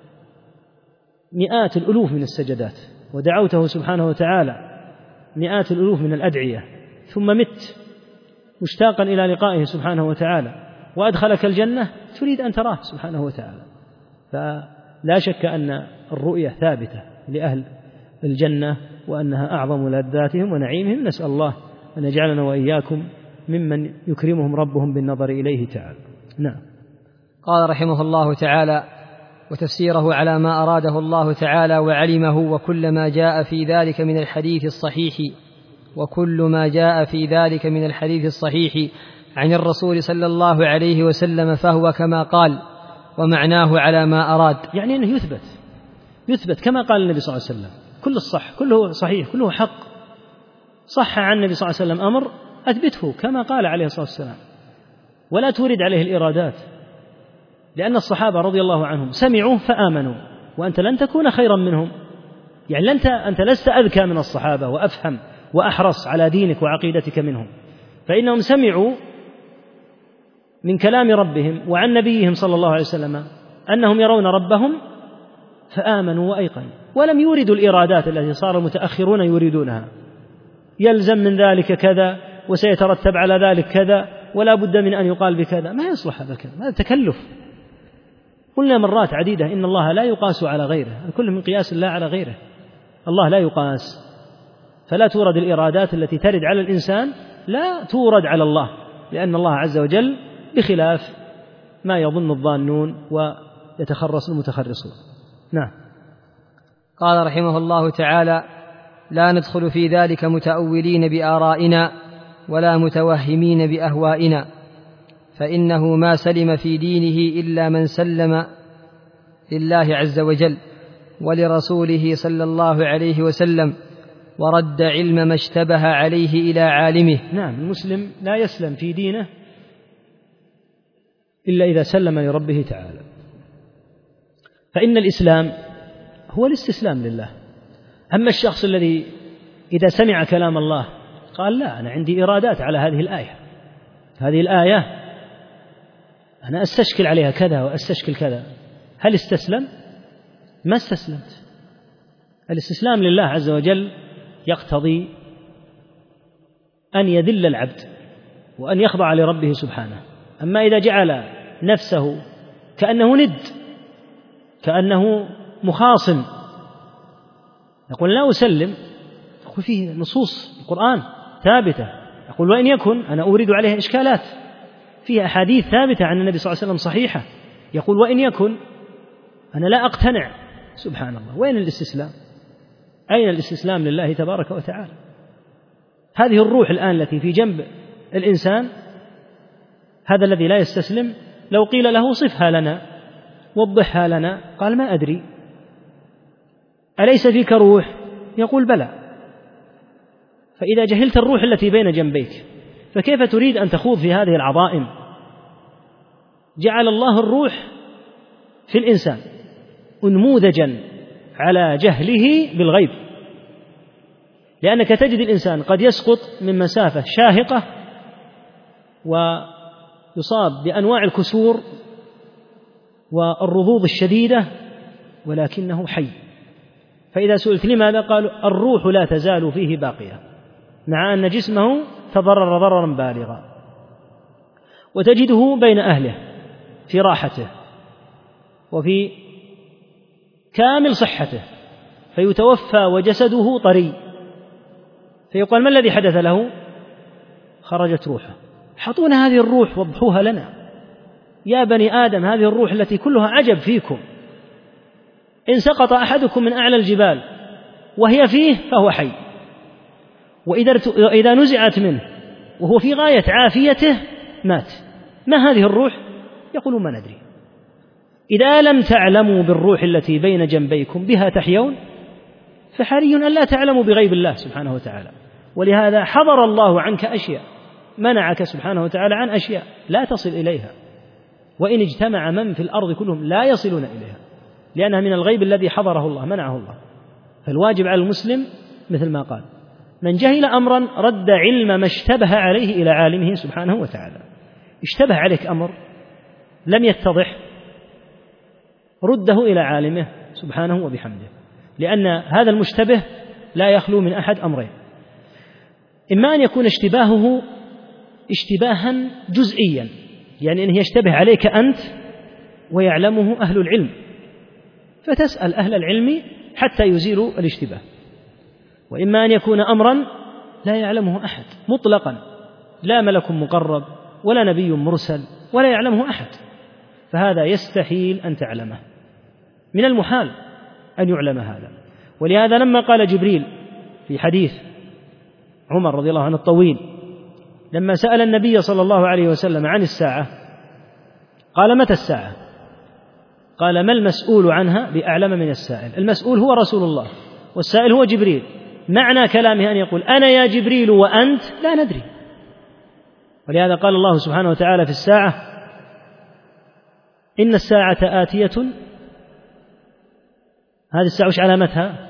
مئات الألوف من السجدات، ودعوته سبحانه وتعالى مئات الألوف من الأدعية، ثم مت مشتاقا إلى لقائه سبحانه وتعالى، وأدخلك الجنة تريد أن تراه سبحانه وتعالى. فلا شك أن الرؤية ثابتة لأهل الجنة، وأنها أعظم لذاتهم ونعيمهم. نسأل الله أن يجعلنا وإياكم ممن يكرمهم ربهم بالنظر إليه تعالى. نعم. قال رحمه الله تعالى وتفسيره على ما أراده الله تعالى وعلمه وكل ما جاء في ذلك من الحديث الصحيح وكل ما جاء في ذلك من الحديث الصحيح عن الرسول صلى الله عليه وسلم فهو كما قال ومعناه على ما أراد. يعني أنه يثبت يثبت كما قال النبي صلى الله عليه وسلم، كل الصح كله صحيح كله حق، صح عن النبي صلى الله عليه وسلم أمر أثبته كما قال عليه الصلاة والسلام، ولا تورد عليه الإرادات، لأن الصحابة رضي الله عنهم سمعوا فآمنوا، وأنت لن تكون خيرا منهم. يعني أنت, أنت لست أذكى من الصحابة وأفهم وأحرص على دينك وعقيدتك منهم، فإنهم سمعوا من كلام ربهم وعن نبيهم صلى الله عليه وسلم أنهم يرون ربهم فآمنوا وأيقنوا، ولم يوردوا الإرادات التي صار المتأخرون يريدونها، يلزم من ذلك كذا وسيترتب على ذلك كذا ولا بد من أن يقال بكذا. ما يصلح هذا الكلام، هذا تكلف. قلنا مرات عديدة إن الله لا يقاس على غيره، الكل من قياس الله على غيره. الله لا يقاس، فلا تورد الإرادات التي ترد على الإنسان لا تورد على الله، لأن الله عز وجل بخلاف ما يظن الظانون ويتخرص المتخرصون. نعم. قال رحمه الله تعالى: لا ندخل في ذلك متأولين بآرائنا ولا متوهمين بأهوائنا، فإنه ما سلم في دينه إلا من سلم لله عز وجل ولرسوله صلى الله عليه وسلم، ورد علم ما اشتبه عليه إلى عالمه. نعم، المسلم لا يسلم في دينه إلا إذا سلم لربه تعالى، فإن الإسلام هو الاستسلام لله. أما الشخص الذي إذا سمع كلام الله قال: لا، أنا عندي إرادات على هذه الآية، هذه الآية أنا أستشكل عليها كذا وأستشكل كذا، هل استسلم؟ ما استسلمت. الاستسلام لله عز وجل يقتضي أن يذل العبد وأن يخضع لربه سبحانه. أما إذا جعل نفسه كأنه ند، كأنه مخاصم، يقول: لا أسلم، يقول فيه نصوص القرآن ثابتة، يقول: وإن يكن، أنا أورد عليها إشكالات، فيها أحاديث ثابتة عن النبي صلى الله عليه وسلم صحيحة، يقول: وإن يكن، أنا لا أقتنع. سبحان الله، وين الاستسلام؟ أين الاستسلام لله تبارك وتعالى؟ هذه الروح الآن التي في جنب الإنسان، هذا الذي لا يستسلم لو قيل له: صفها لنا، وضحها لنا، قال: ما أدري. أليس فيك روح؟ يقول: بلى. فإذا جهلت الروح التي بين جنبيك فكيف تريد أن تخوض في هذه العظائم؟ جعل الله الروح في الإنسان أنموذجا على جهله بالغيب، لأنك تجد الإنسان قد يسقط من مسافة شاهقة ويصاب بأنواع الكسور والرضوض الشديدة ولكنه حي. فإذا سئلت لماذا؟ قالوا: الروح لا تزال فيه باقية، مع أن جسمه تضرر ضررا بالغا. وتجده بين أهله في راحته وفي كامل صحته، فيتوفى وجسده طري، فيقال: ما الذي حدث له؟ خرجت روحه. حطونا هذه الروح، وضحوها لنا يا بني آدم، هذه الروح التي كلها عجب فيكم. إن سقط أحدكم من أعلى الجبال وهي فيه فهو حي، وإذا نزعت منه وهو في غاية عافيته مات. ما هذه الروح؟ يقولوا: ما ندري. إذا لم تعلموا بالروح التي بين جنبيكم بها تحيون، فحري أن لا تعلموا بغيب الله سبحانه وتعالى. ولهذا حضر الله عنك أشياء، منعك سبحانه وتعالى عن أشياء لا تصل إليها، وإن اجتمع من في الأرض كلهم لا يصلون إليها، لأنها من الغيب الذي حضره الله، منعه الله. فالواجب على المسلم مثل ما قال: من جهل أمرا رد علم ما اشتبه عليه إلى عالمه سبحانه وتعالى. اشتبه عليك أمر لم يتضح، رده إلى عالمه سبحانه وبحمده، لأن هذا المشتبه لا يخلو من أحد أمرين: إما أن يكون اشتباهه اشتباها جزئيا، يعني أنه يشتبه عليك أنت ويعلمه أهل العلم، فتسأل أهل العلم حتى يزيلوا الاشتباه. وإما أن يكون أمرا لا يعلمه أحد مطلقا، لا ملك مقرب ولا نبي مرسل ولا يعلمه أحد، فهذا يستحيل أن تعلمه، من المحال أن يعلم هذا. ولهذا لما قال جبريل في حديث عمر رضي الله عنه الطويل، لما سأل النبي صلى الله عليه وسلم عن الساعة قال: متى الساعة؟ قال: ما المسؤول عنها بأعلم من السائل. المسؤول هو رسول الله والسائل هو جبريل. معنى كلامه أن يقول: أنا يا جبريل وأنت لا ندري. ولهذا قال الله سبحانه وتعالى في الساعة: إن الساعة آتية. هذه الساعة وش علامتها؟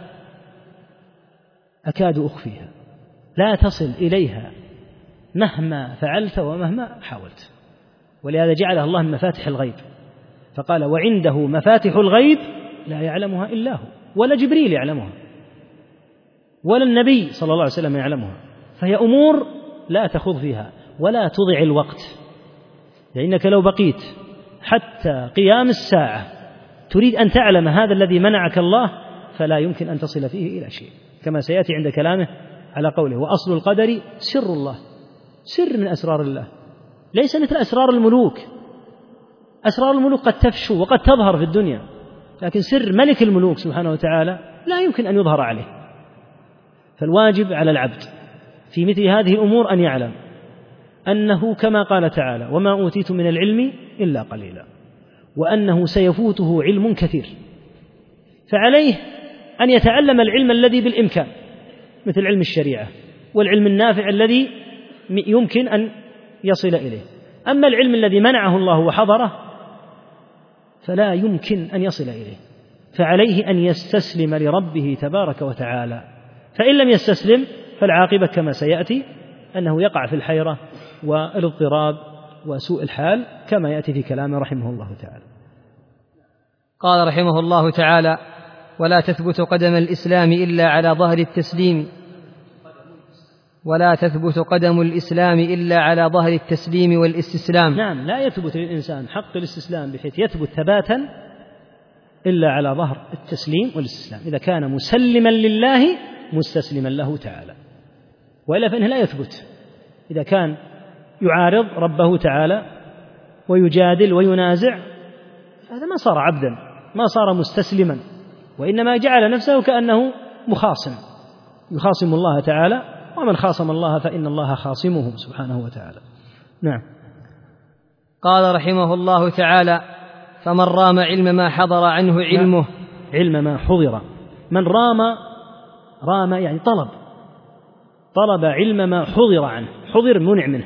أكاد أخفيها، لا تصل إليها مهما فعلت ومهما حاولت. ولهذا جعلها الله من مفاتح الغيب، فقال: وعنده مفاتح الغيب لا يعلمها إلا هو، ولا جبريل يعلمها ولا النبي صلى الله عليه وسلم يعلمها. فهي أمور لا تخوض فيها ولا تضع الوقت، لأنك لو بقيت حتى قيام الساعة تريد أن تعلم هذا الذي منعك الله فلا يمكن أن تصل فيه إلى شيء، كما سيأتي عند كلامه على قوله: وأصل القدر سر الله، سر من أسرار الله، ليس مثل أسرار الملوك أسرار الملوك قد تفشو وقد تظهر في الدنيا، لكن سر ملك الملوك سبحانه وتعالى لا يمكن أن يظهر عليه. فالواجب على العبد في مثل هذه الأمور أن يعلم أنه كما قال تعالى: وما أوتيت من العلم إلا قليلا، وأنه سيفوته علم كثير، فعليه أن يتعلم العلم الذي بالإمكان مثل علم الشريعة والعلم النافع الذي يمكن أن يصل إليه. أما العلم الذي منعه الله وحضره فلا يمكن أن يصل إليه، فعليه أن يستسلم لربه تبارك وتعالى، فإن لم يستسلم فالعاقبة كما سيأتي أنه يقع في الحيرة والاضطراب وسوء الحال كما يأتي في كلامه رحمه الله تعالى. قال رحمه الله تعالى: ولا تثبت قدم الإسلام إلا على ظهر التسليم ولا تثبت قدم الإسلام إلا على ظهر التسليم والاستسلام. نعم، لا يثبت للإنسان حق الاستسلام بحيث يثبت ثباتا إلا على ظهر التسليم والاستسلام، إذا كان مسلما لله مستسلما له تعالى، وإلا فإنه لا يثبت. إذا كان يعارض ربه تعالى ويجادل وينازع هذا ما صار عبدا، ما صار مستسلما، وإنما جعل نفسه كأنه مخاصم يخاصم الله تعالى، ومن خاصم الله فإن الله خاصمه سبحانه وتعالى. نعم. قال رحمه الله تعالى: فمن رام علم ما حضر عنه علمه. علم ما حضر، من رام رام يعني طلب طلب علم ما حضر عنه، حضر منع منه،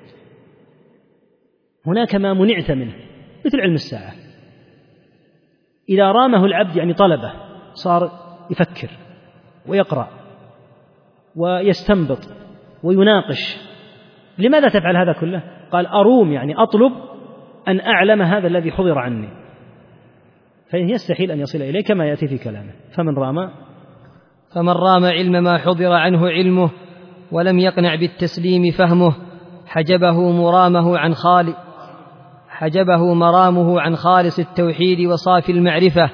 هناك ما منعت منه مثل علم الساعة، إذا رامه العبد يعني طلبه صار يفكر ويقرأ ويستنبط ويناقش. لماذا تفعل هذا كله؟ قال: أروم يعني أطلب أن أعلم هذا الذي حضر عني، فإن يستحيل أن يصل إليه كما يأتي في كلامه. فمن رام فمن رام علم ما حضر عنه علمه ولم يقنع بالتسليم فهمه حجبه مرامه عن خالق حجبه مرامه عن خالص التوحيد وصافي المعرفة.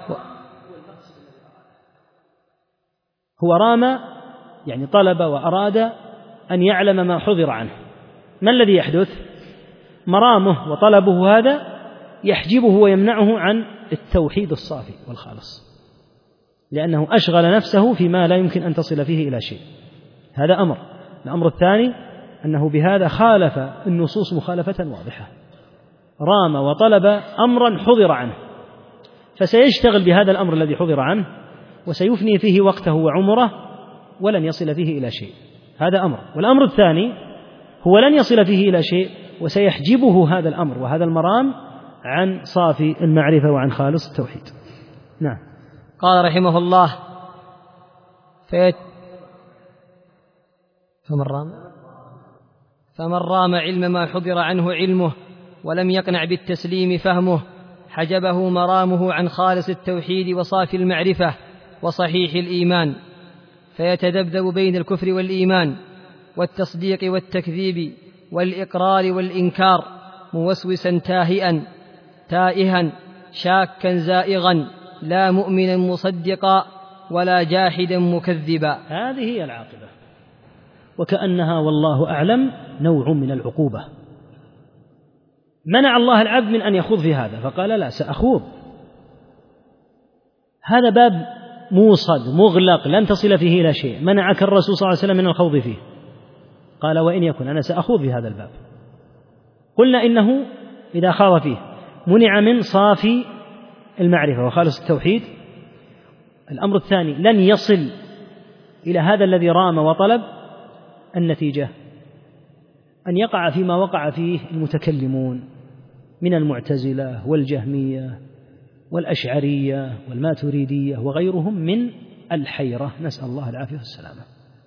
هو رام يعني طلب وأراد أن يعلم ما حضر عنه. ما الذي يحدث؟ مرامه وطلبه هذا يحجبه ويمنعه عن التوحيد الصافي والخالص، لأنه أشغل نفسه فيما لا يمكن أن تصل فيه إلى شيء. هذا أمر. الأمر الثاني أنه بهذا خالف النصوص مخالفة واضحة، رام وطلب أمرا حضر عنه، فسيشتغل بهذا الأمر الذي حضر عنه وسيفني فيه وقته وعمره ولن يصل فيه إلى شيء. هذا أمر. والأمر الثاني هو لن يصل فيه إلى شيء وسيحجبه هذا الأمر وهذا المرام عن صافي المعرفة وعن خالص التوحيد. نعم. قال رحمه الله: فيت فمن رام فمن رام علم ما حضر عنه علمه ولم يقنع بالتسليم فهمه حجبه مرامه عن خالص التوحيد وصافي المعرفة وصحيح الإيمان، فيتذبذب بين الكفر والإيمان والتصديق والتكذيب والإقرار والإنكار، موسوسا تاهئا تائها شاكا زائغا، لا مؤمنا مصدقا ولا جاحدا مكذبا. هذه هي العاقبة، وكأنها والله أعلم نوع من العقوبة. منع الله العبد من أن يخوض في هذا، فقال: لا سأخوض، هذا باب موصد مغلق لن تصل فيه إلى شيء، منعك الرسول صلى الله عليه وسلم من الخوض فيه. قال: وإن يكن أنا سأخوض في هذا الباب. قلنا إنه إذا خاض فيه منع من صافي المعرفة وخالص التوحيد. الأمر الثاني لن يصل إلى هذا الذي رام وطلب. النتيجة أن يقع فيما وقع فيه المتكلمون من المعتزلة والجهمية والأشعرية والماتريدية وغيرهم من الحيرة، نسأل الله العافية والسلامة،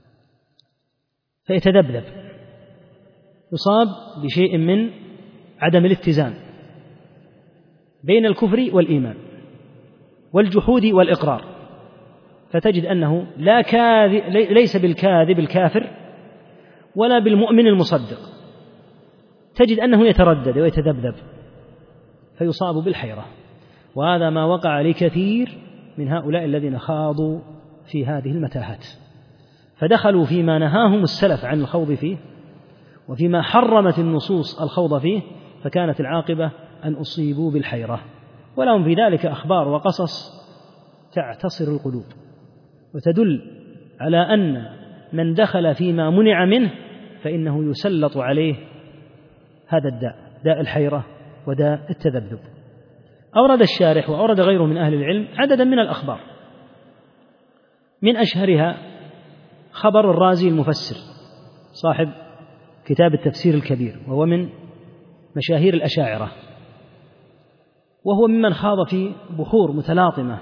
فيتذبذب، يصاب بشيء من عدم الاتزان بين الكفر والإيمان والجحود والإقرار، فتجد أنه لا كاذب، ليس بالكاذب الكافر ولا بالمؤمن المصدق، تجد أنه يتردد ويتذبذب فيصاب بالحيرة. وهذا ما وقع لكثير من هؤلاء الذين خاضوا في هذه المتاهات، فدخلوا فيما نهاهم السلف عن الخوض فيه وفيما حرمت النصوص الخوض فيه، فكانت العاقبة أن أصيبوا بالحيرة، ولهم في ذلك أخبار وقصص تعتصر القلوب وتدل على أن من دخل فيما منع منه فإنه يسلط عليه هذا الداء، داء الحيرة وداء التذبذب. أورد الشارح وأورد غيره من أهل العلم عددا من الأخبار، من أشهرها خبر الرازي المفسر صاحب كتاب التفسير الكبير، وهو من مشاهير الأشاعرة، وهو ممن خاض في بحور متلاطمة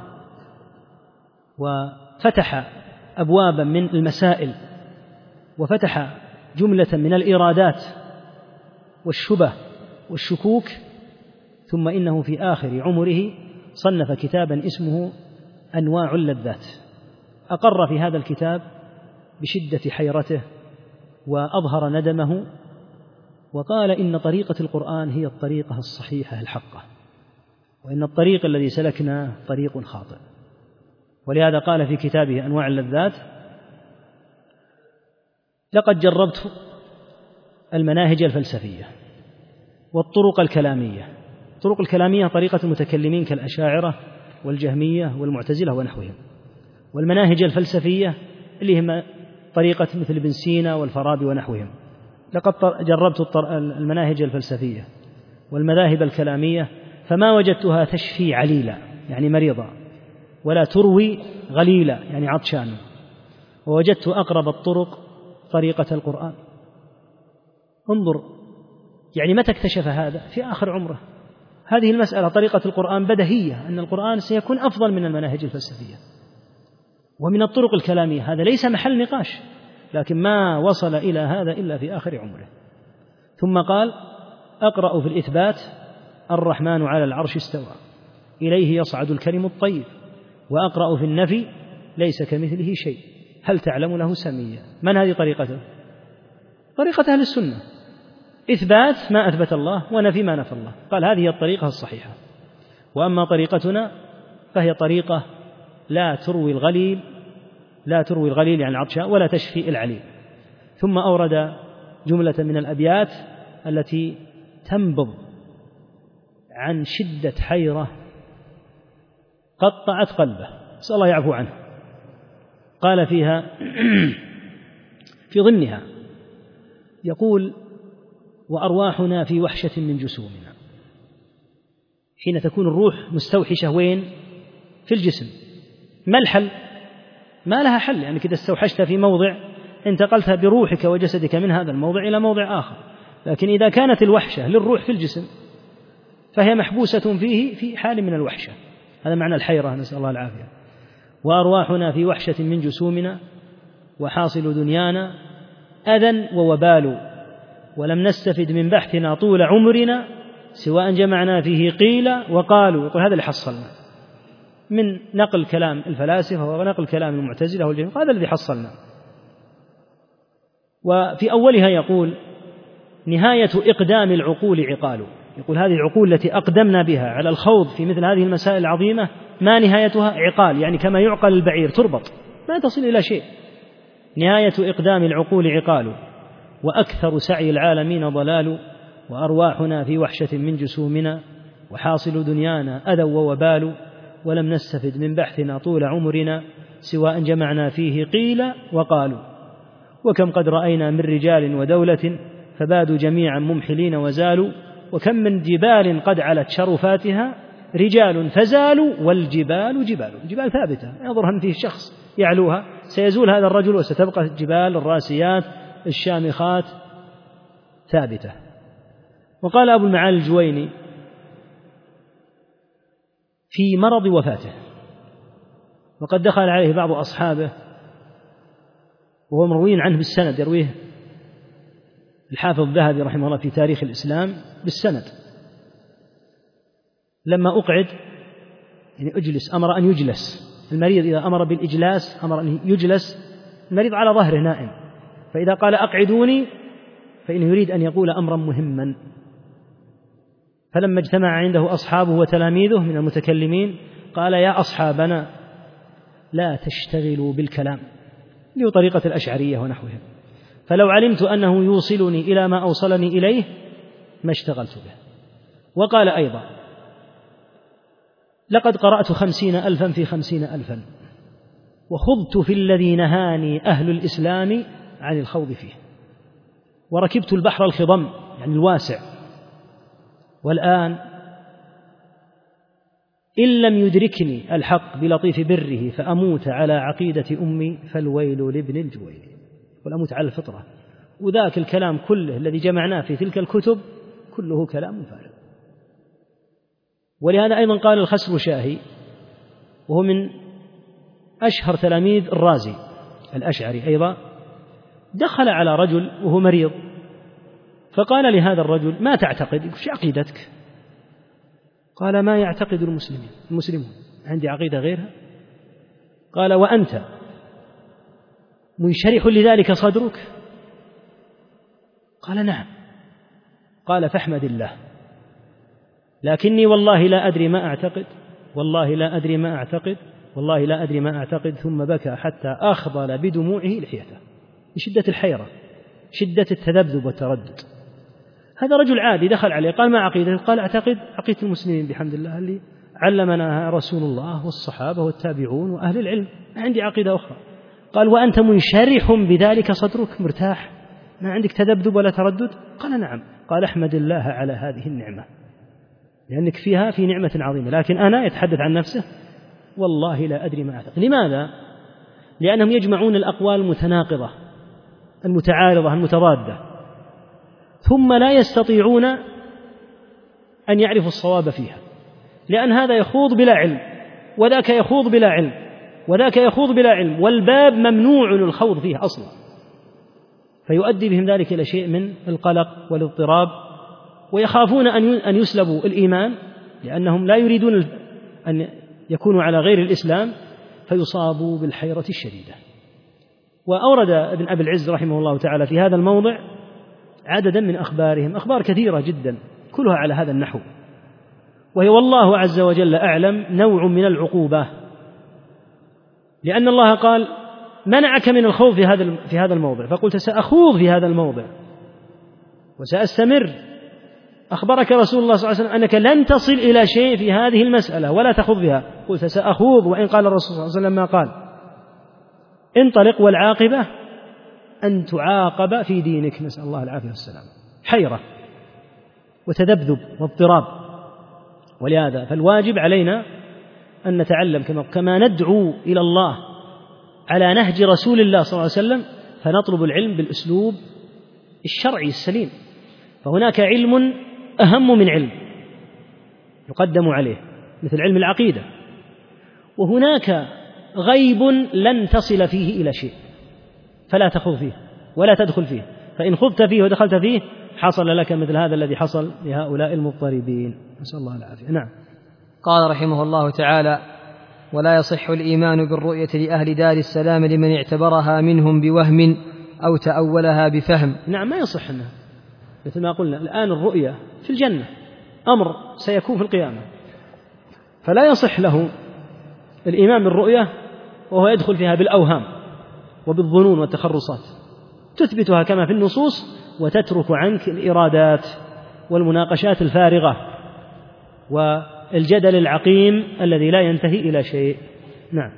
وفتح أبوابا من المسائل وفتح جملة من الإيرادات والشبه والشكوك، ثم إنه في آخر عمره صنف كتابا اسمه أنواع اللذات، أقر في هذا الكتاب بشدة حيرته وأظهر ندمه، وقال إن طريقة القرآن هي الطريقة الصحيحة الحقة، وإن الطريق الذي سلكناه طريق خاطئ. ولهذا قال في كتابه أنواع اللذات: لقد جربت المناهج الفلسفية والطرق الكلامية. الطرق الكلامية طريقة المتكلمين كالأشاعرة والجهمية والمعتزلة ونحوهم، والمناهج الفلسفية اللي هم طريقة مثل ابن سينا والفارابي ونحوهم. لقد جربت المناهج الفلسفية والمذاهب الكلامية فما وجدتها تشفي عليلا يعني مريضة، ولا تروي غليلا يعني عطشان، ووجدت أقرب الطرق طريقة القرآن. انظر يعني متى اكتشف هذا؟ في آخر عمره. هذه المسألة طريقة القرآن بدهية، أن القرآن سيكون أفضل من المناهج الفلسفية ومن الطرق الكلامية، هذا ليس محل نقاش، لكن ما وصل إلى هذا إلا في آخر عمره. ثم قال: أقرأ في الإثبات: الرحمن على العرش استوى، إليه يصعد الكلم الطيب. وأقرأ في النفي: ليس كمثله شيء، هل تعلم له سميا. من هذه طريقته؟ طريقة أهل السنة، إثبات ما أثبت الله ونفي ما نفى الله. قال هذه هي الطريقة الصحيحة. وأما طريقتنا فهي طريقة لا تروي الغليل، لا تروي الغليل يعني العطشاء، ولا تشفي العليل. ثم أورد جملة من الأبيات التي تنبض عن شدة حيرة قطعت قلبه، نسأل الله يعفو عنه. قال فيها في ضمنها يقول: وأرواحنا في وحشة من جسومنا. حين تكون الروح مستوحشة وين؟ في الجسم. ما الحل؟ ما لها حل، يعني كده استوحشتها في موضع انتقلتها بروحك وجسدك من هذا الموضع إلى موضع آخر. لكن إذا كانت الوحشة للروح في الجسم فهي محبوسة فيه في حال من الوحشة، هذا معنى الحيرة، نسأل الله العافية. وأرواحنا في وحشة من جسومنا، وحاصل دنيانا أذى ووبال، ولم نستفد من بحثنا طول عمرنا، سواء جمعنا فيه قيل وقالوا. يقول هذا اللي حصلنا من نقل كلام الفلاسفة ونقل كلام المعتزلة والجهمية، هذا الذي حصلنا. وفي أولها يقول: نهاية إقدام العقول عقال. يقول هذه العقول التي أقدمنا بها على الخوض في مثل هذه المسائل العظيمة ما نهايتها؟ عقال، يعني كما يعقل البعير، تربط ما تصل إلى شيء. نهاية إقدام العقول عقال، وأكثر سعي العالمين ضلال، وأرواحنا في وحشة من جسومنا، وحاصل دنيانا أذى ووبال، ولم نستفد من بحثنا طول عمرنا، سواء جمعنا فيه قيل وقالوا. وكم قد رأينا من رجال ودولة، فبادوا جميعا ممحلين وزالوا، وكم من جبال قد علت شرفاتها، رجال فزالوا والجبال جبال. الجبال ثابتة يظهر فيه الشخص يعلوها، سيزول هذا الرجل وستبقى الجبال الراسيات الشامخات ثابتة. وقال أبو المعالي الجويني في مرض وفاته، وقد دخل عليه بعض أصحابه وهو مروي عنه بالسند، يرويه الحافظ الذهبي رحمه الله في تاريخ الإسلام بالسند. لما أقعد يعني أجلس، أمر أن يجلس. المريض إذا أمر بالإجلاس أمر أن يجلس، المريض على ظهره نائم، فإذا قال أقعدوني فإنه يريد أن يقول أمرا مهما. فلما اجتمع عنده أصحابه وتلاميذه من المتكلمين قال: يا أصحابنا لا تشتغلوا بالكلام، له طريقة الأشعرية ونحوهم، فلو علمت أنه يوصلني إلى ما أوصلني إليه ما اشتغلت به. وقال أيضا: لقد قرأت خمسين ألفا في خمسين ألفا وخضت في الذي نهاني أهل الإسلام عن الخوض فيه، وركبت البحر الخضم يعني الواسع، والآن إن لم يدركني الحق بلطيف بره فأموت على عقيدة أمي فالويل لابن الجويل، والأموت على الفطرة. وذاك الكلام كله الذي جمعناه في تلك الكتب كله كلام فارغ. ولهذا أيضا قال الخسر شاهي، وهو من أشهر تلاميذ الرازي الأشعري أيضا، دخل على رجل وهو مريض فقال لهذا الرجل: ما تعتقد؟ ايش عقيدتك؟ قال: ما يعتقد المسلمين المسلمون، عندي عقيدة غيرها. قال: وأنت منشرح لذلك صدرك؟ قال: نعم. قال: فاحمد الله، لكني والله لا أدري ما أعتقد، والله لا أدري ما أعتقد، والله لا أدري ما أعتقد. ثم بكى حتى أخضل بدموعه لحيته بشدة الحيرة، شدة التذبذب والتردد. هذا رجل عادي دخل عليه قال: ما عقيدة؟ قال: أعتقد عقيدة المسلمين بحمد الله اللي علمنا رسول الله والصحابة والتابعون وأهل العلم، ما عندي عقيدة أخرى. قال: وأنت منشرح بذلك صدرك، مرتاح، ما عندك تذبذب ولا تردد؟ قال: نعم. قال: احمد الله على هذه النعمة، لأنك فيها في نعمة عظيمة. لكن أنا، يتحدث عن نفسه، والله لا أدري ما أعتقد. لماذا؟ لأنهم يجمعون الأقوال المتناقضة المتعارضة المتضادة، ثم لا يستطيعون أن يعرفوا الصواب فيها، لأن هذا يخوض بلا علم، وذاك يخوض بلا علم، وذاك يخوض بلا علم، والباب ممنوع الخوض فيه أصلا، فيؤدي بهم ذلك إلى شيء من القلق والاضطراب، ويخافون أن يسلبوا الإيمان لأنهم لا يريدون أن يكونوا على غير الإسلام، فيصابوا بالحيرة الشديدة. وأورد ابن أبي العز رحمه الله تعالى في هذا الموضع عددا من أخبارهم، أخبار كثيرة جدا كلها على هذا النحو، وهي والله عز وجل أعلم نوع من العقوبة، لأن الله قال: منعك من الخوض في هذا في هذا الموضع، فقلت سأخوض في هذا الموضع وسأستمر. أخبرك رسول الله صلى الله عليه وسلم أنك لن تصل إلى شيء في هذه المسألة ولا تخوض بها، قلت سأخوض، وإن قال الرسول صلى الله عليه وسلم ما قال: انطلق والعاقبة أن تعاقب في دينك. نسأل الله العافية والسلام. حيرة وتذبذب واضطراب. ولهذا فالواجب علينا أن نتعلم كما, كما ندعو إلى الله على نهج رسول الله صلى الله عليه وسلم، فنطلب العلم بالأسلوب الشرعي السليم. فهناك علم أهم من علم يقدم عليه مثل علم العقيدة، وهناك غيب لن تصل فيه إلى شيء، فلا تخوض فيه ولا تدخل فيه، فإن خضت فيه ودخلت فيه حصل لك مثل هذا الذي حصل لهؤلاء المضطربين، نسأل الله العافية. نعم. قال رحمه الله تعالى: ولا يصح الإيمان بالرؤية لأهل دار السلام لمن اعتبرها منهم بوهم أو تأولها بفهم. نعم، ما يصح أنها، مثل ما قلنا الآن الرؤية في الجنة أمر سيكون في القيامة، فلا يصح له الإيمان بالرؤية وهو يدخل فيها بالأوهام وبالظنون والتخرصات، تثبتها كما في النصوص وتترك عنك الإرادات والمناقشات الفارغة والجدل العقيم الذي لا ينتهي إلى شيء. نعم.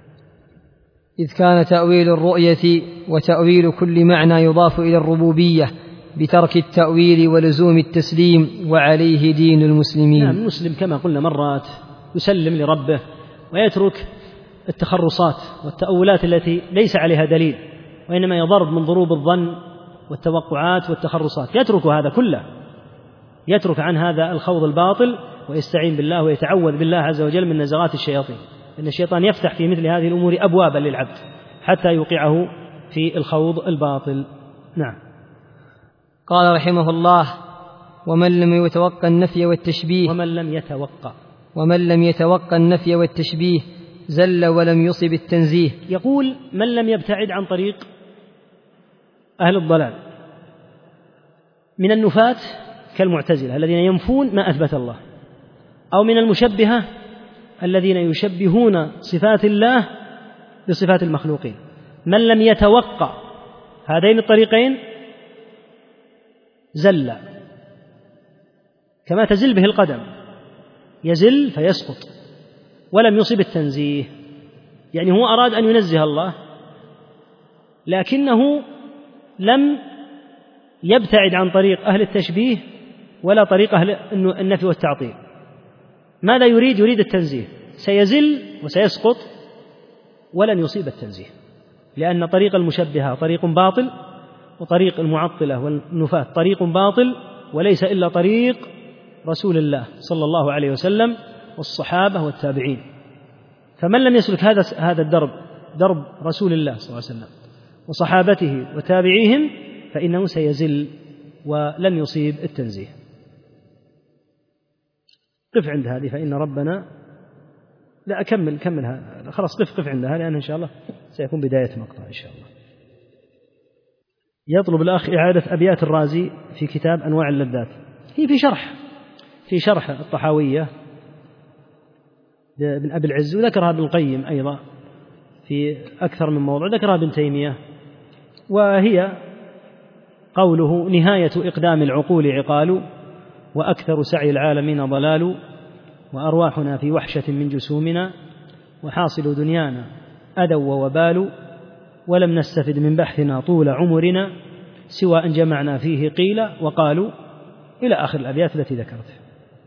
إذ كان تأويل الرؤية وتأويل كل معنى يضاف إلى الربوبية بترك التأويل ولزوم التسليم، وعليه دين المسلمين. نعم، المسلم كما قلنا مرات يسلم لربه ويترك التخرصات والتأولات التي ليس عليها دليل، وإنما يضرب من ضروب الظن والتوقعات والتخرصات، يترك هذا كله، يترك عن هذا الخوض الباطل ويستعين بالله ويتعوذ بالله عز وجل من نزغات الشياطين، إن الشيطان يفتح في مثل هذه الأمور أبوابا للعبد حتى يوقعه في الخوض الباطل. نعم. قال رحمه الله: ومن لم يتوقع النفي والتشبيه ومن لم يتوقع ومن لم يتوقع النفي والتشبيه زل ولم يصب التنزيه. يقول: من لم يبتعد عن طريق أهل الضلال من النفاة كالمعتزلة الذين ينفون ما أثبت الله، أو من المشبهة الذين يشبهون صفات الله بصفات المخلوقين، من لم يتوقع هذين الطريقين زل كما تزل به القدم، يزل فيسقط ولم يصب التنزيه، يعني هو أراد أن ينزه الله لكنه لم يبتعد عن طريق أهل التشبيه ولا طريق أهل النفي والتعطيل. ماذا يريد؟ يريد التنزيه، سيزل وسيسقط ولن يصيب التنزيه، لأن طريق المشبهة طريق باطل، وطريق المعطلة والنفاة طريق باطل، وليس إلا طريق رسول الله صلى الله عليه وسلم والصحابة والتابعين. فمن لم يسلك هذا هذا الدرب، درب رسول الله صلى الله عليه وسلم وصحابته وتابعيهم، فإنه سيزل ولن يصيب التنزيه. قف عند هذه فإن ربنا، لا أكمل كملها خلاص، قف قف عندها لأن إن شاء الله سيكون بداية مقطع إن شاء الله. يطلب الأخ إعادة أبيات الرازي في كتاب أنواع اللذات، هي في شرح في شرح الطحاوية بن أبي العز، وذكرها ابن القيم أيضا في أكثر من موضع، ذكرها ابن تيمية، وهي قوله: نهاية إقدام العقول عقال، وأكثر سعي العالمين ضلال، وأرواحنا في وحشة من جسومنا، وحاصل دنيانا أذى ووبال، ولم نستفد من بحثنا طول عمرنا، سوى أن جمعنا فيه قيل وقالوا، إلى آخر الأبيات التي ذكرتها.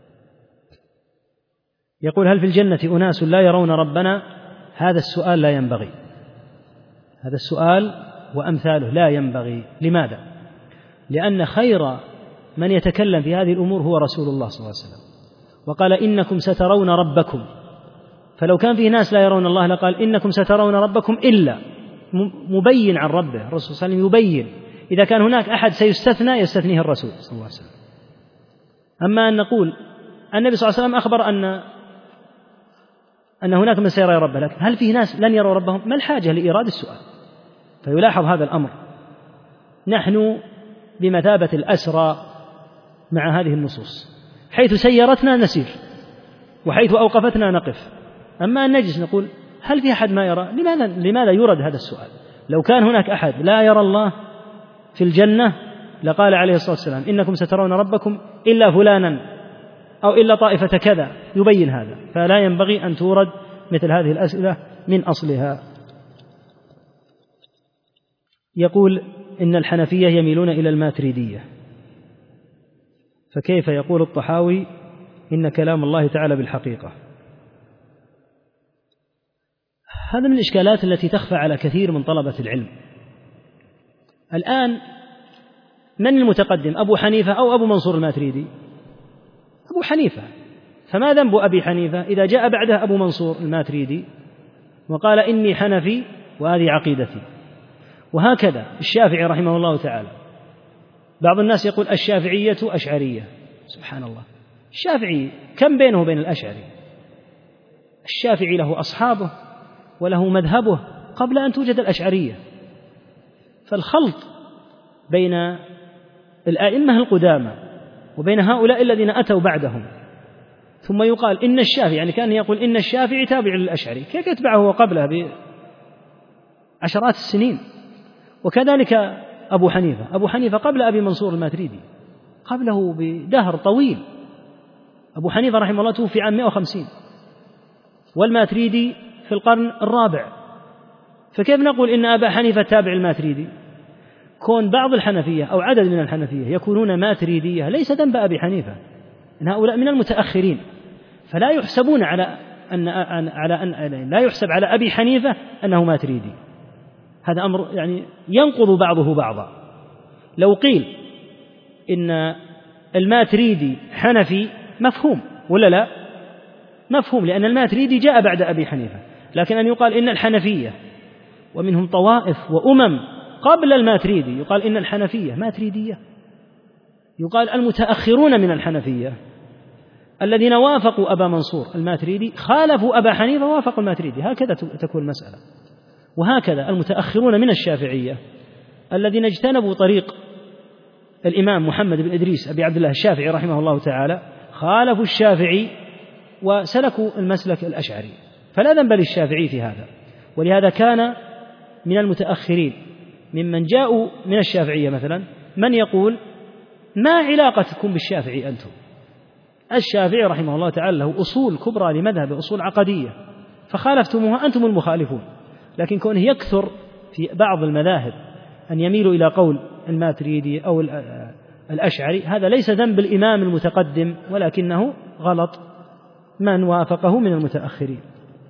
يقول: هل في الجنة أناس لا يرون ربنا؟ هذا السؤال لا ينبغي، هذا السؤال وأمثاله لا ينبغي. لماذا؟ لأن خير من يتكلم في هذه الأمور هو رسول الله صلى الله عليه وسلم، وقال: إنكم سترون ربكم. فلو كان فيه ناس لا يرون الله لقال: إنكم سترون ربكم، إلا مبين عن ربه. الرسول صلى الله عليه وسلم يبين، إذا كان هناك أحد سيستثنى يستثنيه الرسول صلى الله عليه وسلم. أما أن نقول النبي صلى الله عليه وسلم أخبر أن أن هناك من سيرى ربه، لكن هل فيه ناس لن يروا ربهم؟ ما الحاجة لإيراد السؤال؟ فيلاحظ هذا الأمر. نحن بمثابة الأسرى مع هذه النصوص، حيث سيرتنا نسير، وحيث أوقفتنا نقف. أما أن نجلس نقول هل في أحد ما يرى؟ لماذا لماذا يورد هذا السؤال؟ لو كان هناك أحد لا يرى الله في الجنة لقال عليه الصلاة والسلام: إنكم سترون ربكم إلا فلانا أو إلا طائفة كذا، يبين هذا. فلا ينبغي أن تورد مثل هذه الأسئلة من أصلها. يقول: إن الحنفية يميلون إلى الماتريدية، فكيف يقول الطحاوي إن كلام الله تعالى بالحقيقة؟ هذا من الإشكالات التي تخفى على كثير من طلبة العلم. الآن من المتقدم، أبو حنيفة أو أبو منصور الماتريدي؟ أبو حنيفة. فما ذنب أبي حنيفة إذا جاء بعده أبو منصور الماتريدي وقال: إني حنفي وهذه عقيدتي؟ وهكذا الشافعي رحمه الله تعالى. بعض الناس يقول الشافعية أشعرية، سبحان الله، الشافعي كم بينه وبين الأشعري؟ الشافعي له أصحابه وله مذهبه قبل أن توجد الأشعرية. فالخلط بين الأئمة القدامى وبين هؤلاء الذين أتوا بعدهم، ثم يقال إن الشافعي، يعني كان يقول إن الشافعي تابع للأشعري، كيف يتبعه قبله بعشرات السنين؟ وكذلك أبو حنيفة، أبو حنيفة قبل أبي منصور الماتريدي، قبله بدهر طويل. أبو حنيفة رحمه الله توفي عام مئة وخمسين، والماتريدي في القرن الرابع. فكيف نقول إن أبا حنيفة تابع الماتريدي؟ كون بعض الحنفية أو عدد من الحنفية يكونون ماتريدية ليس ذنب أبي حنيفة، إن هؤلاء من المتأخرين، فلا يحسبون على أن على أن لا يحسب على أبي حنيفة أنه ماتريدي. هذا أمر يعني ينقض بعضه بعضا. لو قيل إن الماتريدي حنفي مفهوم ولا لا؟ مفهوم، لأن الماتريدي جاء بعد أبي حنيفة. لكن أن يقال إن الحنفية ومنهم طوائف وأمم قبل الماتريدي، يقال إن الحنفية ماتريدية، يقال المتأخرون من الحنفية الذين وافقوا أبا منصور الماتريدي خالفوا أبا حنيفة وافقوا الماتريدي، هكذا تكون المسألة. وهكذا المتأخرون من الشافعية الذين اجتنبوا طريق الإمام محمد بن إدريس أبي عبد الله الشافعي رحمه الله تعالى خالفوا الشافعي وسلكوا المسلك الأشعري، فلا ذنب للشافعي في هذا. ولهذا كان من المتأخرين ممن جاءوا من الشافعية مثلا من يقول: ما علاقتكم بالشافعي أنتم؟ الشافعي رحمه الله تعالى له أصول كبرى لمذهب، أصول عقدية، فخالفتموها أنتم المخالفون. لكن كونه يكثر في بعض المذاهب أن يميلوا إلى قول الماتريدي أو الأشعري، هذا ليس ذنب الإمام المتقدم، ولكنه غلط من وافقه من المتأخرين.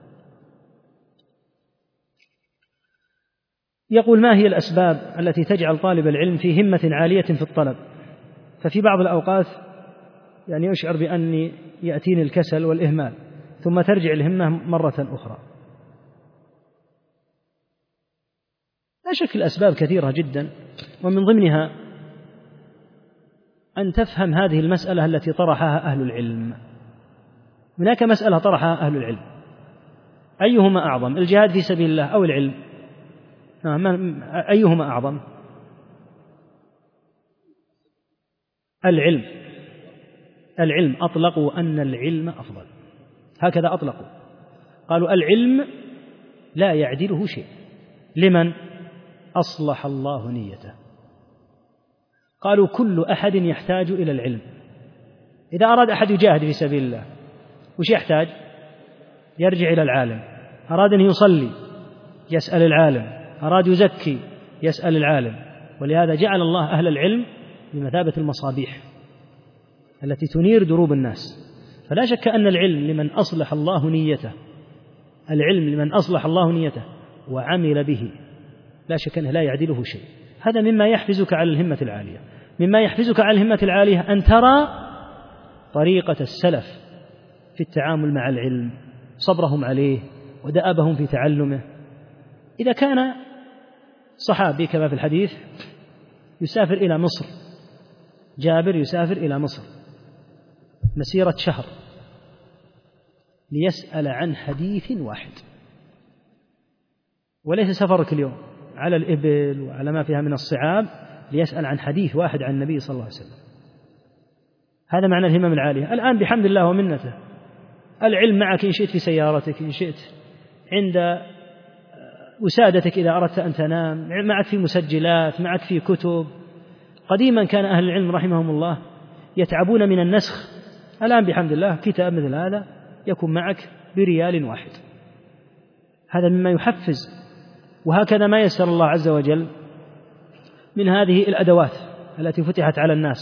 يقول: ما هي الأسباب التي تجعل طالب العلم في همة عالية في الطلب؟ ففي بعض الأوقات يعني أشعر بأني يأتيني الكسل والإهمال، ثم ترجع الهمة مرة أخرى. لا شك الأسباب كثيرة جدا، ومن ضمنها أن تفهم هذه المسألة التي طرحها أهل العلم. هناك مسألة طرحها أهل العلم، أيهما أعظم، الجهاد في سبيل الله أو العلم؟ أيهما أعظم؟ العلم. العلم أطلقوا أن العلم أفضل، هكذا أطلقوا، قالوا العلم لا يعدله شيء لمن أصلح الله نيته. قالوا كل أحد يحتاج إلى العلم. إذا أراد أحد يجاهد في سبيل الله وش يحتاج؟ يرجع إلى العالم. أراد أن يصلي يسأل العالم، أراد يزكي يسأل العالم. ولهذا جعل الله أهل العلم بمثابة المصابيح التي تنير دروب الناس. فلا شك أن العلم لمن أصلح الله نيته، العلم لمن أصلح الله نيته وعمل به، لا شك أنه لا يعدله شيء. هذا مما يحفزك على الهمة العالية. مما يحفزك على الهمة العالية أن ترى طريقة السلف في التعامل مع العلم، صبرهم عليه ودأبهم في تعلمه. إذا كان صحابي كما في الحديث يسافر إلى مصر، جابر يسافر إلى مصر مسيرة شهر ليسأل عن حديث واحد، وليس سفرك اليوم على الإبل وعلى ما فيها من الصعاب ليسأل عن حديث واحد عن النبي صلى الله عليه وسلم. هذا معنى الهمم العالية. الآن بحمد الله ومنته العلم معك إن شئت في سيارتك، إن شئت عند وسادتك إذا أردت أن تنام، معك في مسجلات، معك في كتب. قديما كان أهل العلم رحمهم الله يتعبون من النسخ، الآن بحمد الله كتاب مثل هذا يكون معك بريال واحد. هذا مما يحفز. وهكذا ما يسر الله عز وجل من هذه الأدوات التي فتحت على الناس،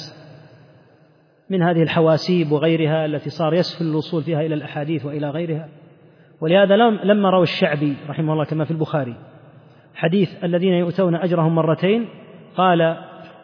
من هذه الحواسيب وغيرها التي صار يسهل الوصول فيها إلى الأحاديث وإلى غيرها. ولهذا لما روى الشعبي رحمه الله كما في البخاري حديث الذين يؤتون أجرهم مرتين، قال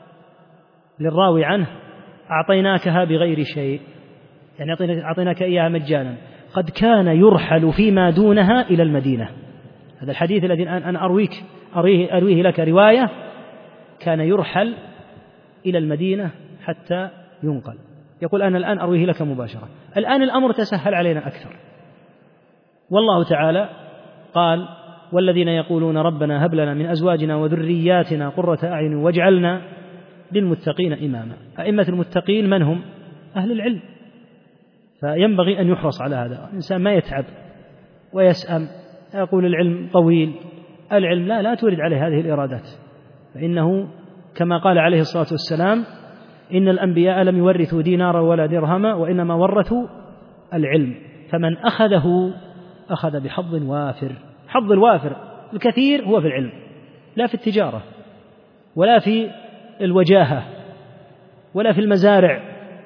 للراوي عنه: أعطيناكها بغير شيء، يعني أعطيناك إياها مجانا، قد كان يرحل فيما دونها إلى المدينة. هذا الحديث الذي أنا أرويك أرويه, أرويه لك رواية، كان يرحل إلى المدينة حتى ينقل. يقول أنا الآن أرويه لك مباشرة. الآن الأمر تسهل علينا أكثر. والله تعالى قال: والذين يقولون ربنا هب لنا من أزواجنا وذرياتنا قرة أعين واجعلنا للمتقين إماما. أئمة المتقين من هم؟ أهل العلم. فينبغي أن يحرص على هذا، الإنسان ما يتعب ويسأم يقول العلم طويل. العلم لا لا تورد عليه هذه الإرادات، فإنه كما قال عليه الصلاة والسلام: إن الأنبياء لم يورثوا دينارا ولا درهما وإنما ورثوا العلم، فمن أخذه أخذ بحظ وافر. حظ الوافر الكثير هو في العلم، لا في التجارة ولا في الوجاهة ولا في المزارع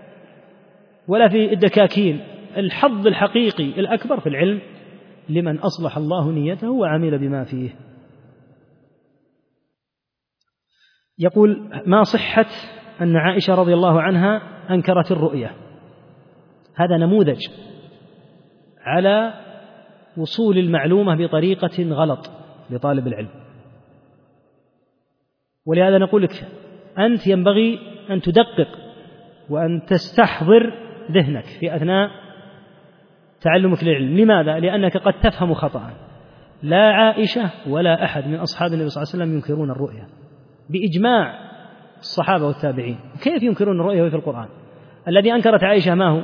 ولا في الدكاكين. الحظ الحقيقي الأكبر في العلم لمن أصلح الله نيته وعمل بما فيه. يقول: ما صحة أن عائشة رضي الله عنها أنكرت الرؤية؟ هذا نموذج على وصول المعلومة بطريقة غلط لطالب العلم. ولهذا نقول لك أنت ينبغي أن تدقق وأن تستحضر ذهنك في أثناء تعلمك للعلم. لماذا؟ لأنك قد تفهم خطأ. لا عائشة ولا أحد من أصحاب النبي صلى الله عليه وسلم ينكرون الرؤية بإجماع الصحابة والتابعين. كيف ينكرون الرؤية في القرآن؟ الذي أنكرت عائشة ما هو؟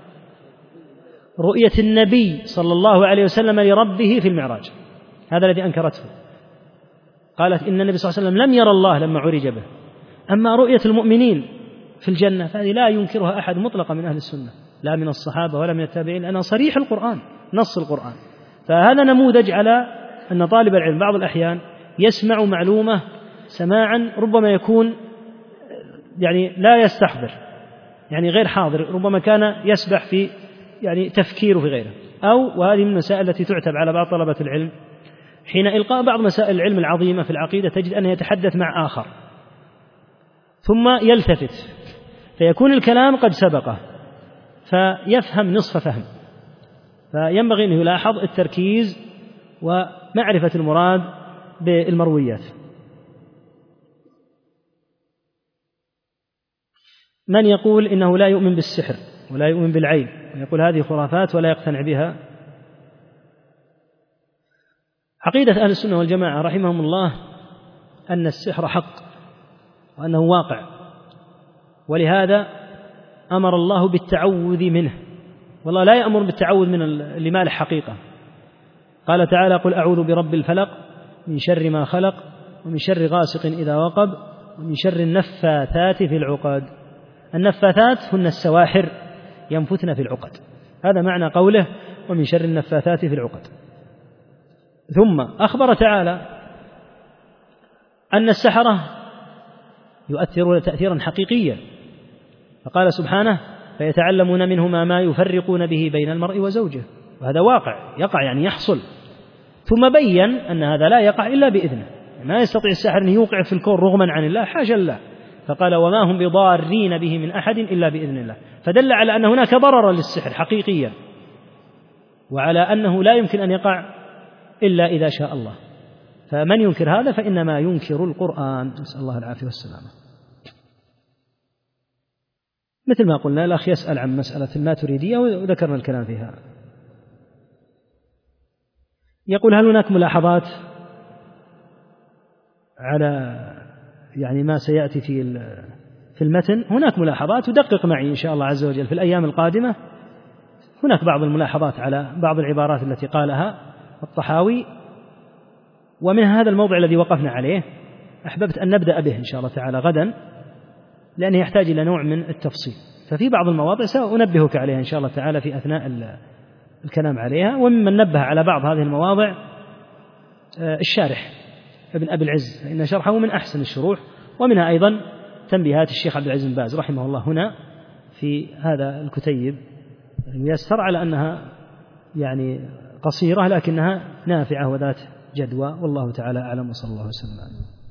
رؤية النبي صلى الله عليه وسلم لربه في المعراج، هذا الذي أنكرته. قالت إن النبي صلى الله عليه وسلم لم يرى الله لما عرج به. أما رؤية المؤمنين في الجنة فهذه لا ينكرها أحد مطلقا من أهل السنة، لا من الصحابة ولا من التابعين، لأنها صريح القرآن، نص القرآن. فهذا نموذج على أن طالب العلم بعض الأحيان يسمع معلومة سماعا ربما يكون يعني لا يستحضر، يعني غير حاضر، ربما كان يسبح في يعني تفكيره في غيره. أو وهذه من المسائل التي تعتب على بعض طلبة العلم حين إلقاء بعض مسائل العلم العظيمة في العقيدة، تجد أنه يتحدث مع آخر ثم يلتفت فيكون الكلام قد سبقه فيفهم نصف فهم. فينبغي أن يلاحظ التركيز ومعرفة المراد بالمرويات. من يقول إنه لا يؤمن بالسحر ولا يؤمن بالعين ويقول هذه خرافات ولا يقتنع بها، عقيدة أهل السنة والجماعة رحمهم الله أن السحر حق وأنه واقع، ولهذا أمر الله بالتعوذ منه، والله لا يأمر بالتعوذ من اللي ما له حقيقة. قال تعالى قل أعوذ برب الفلق من شر ما خلق ومن شر غاسق إذا وقب ومن شر النفاثات في العقد. النفاثات هن السواحر ينفثن في العقد، هذا معنى قوله ومن شر النفاثات في العقد. ثم أخبر تعالى أن السحرة يؤثرون تأثيرا حقيقيا، فقال سبحانه فيتعلمون منهما ما يفرقون به بين المرء وزوجه، وهذا واقع يقع يعني يحصل. ثم بين أن هذا لا يقع إلا بإذنه، ما يستطيع الساحر أن يوقع في الكون رغما عن الله، حاشا الله، فقال وما هم بضارين به من أحد إلا بإذن الله، فدل على أن هناك ضررا للسحر حقيقيا، وعلى أنه لا يمكن أن يقع إلا إذا شاء الله. فمن ينكر هذا فإنما ينكر القرآن، نسأل الله العافية والسلامة. مثل ما قلنا الأخ يسأل عن مسألة الماتريدية وذكرنا الكلام فيها. يقول هل هناك ملاحظات على يعني ما سيأتي في في المتن؟ هناك ملاحظات، ودقق معي إن شاء الله عز وجل في الأيام القادمة. هناك بعض الملاحظات على بعض العبارات التي قالها الطحاوي، ومن هذا الموضع الذي وقفنا عليه أحببت أن نبدأ به إن شاء الله تعالى غدا، لأنه يحتاج إلى نوع من التفصيل. ففي بعض المواضع سأنبهك عليها إن شاء الله تعالى في أثناء الكلام عليها. وممن نبه على بعض هذه المواضع الشارح ابن أبي العز، فإن شرحه من أحسن الشروح، ومنها أيضا تنبيهات الشيخ عبد العزيز بن باز رحمه الله هنا في هذا الكتيب الميسر، على أنها يعني قصيرة لكنها نافعة وذات جدوى، والله تعالى أعلم، وصلى الله وسلم عليه.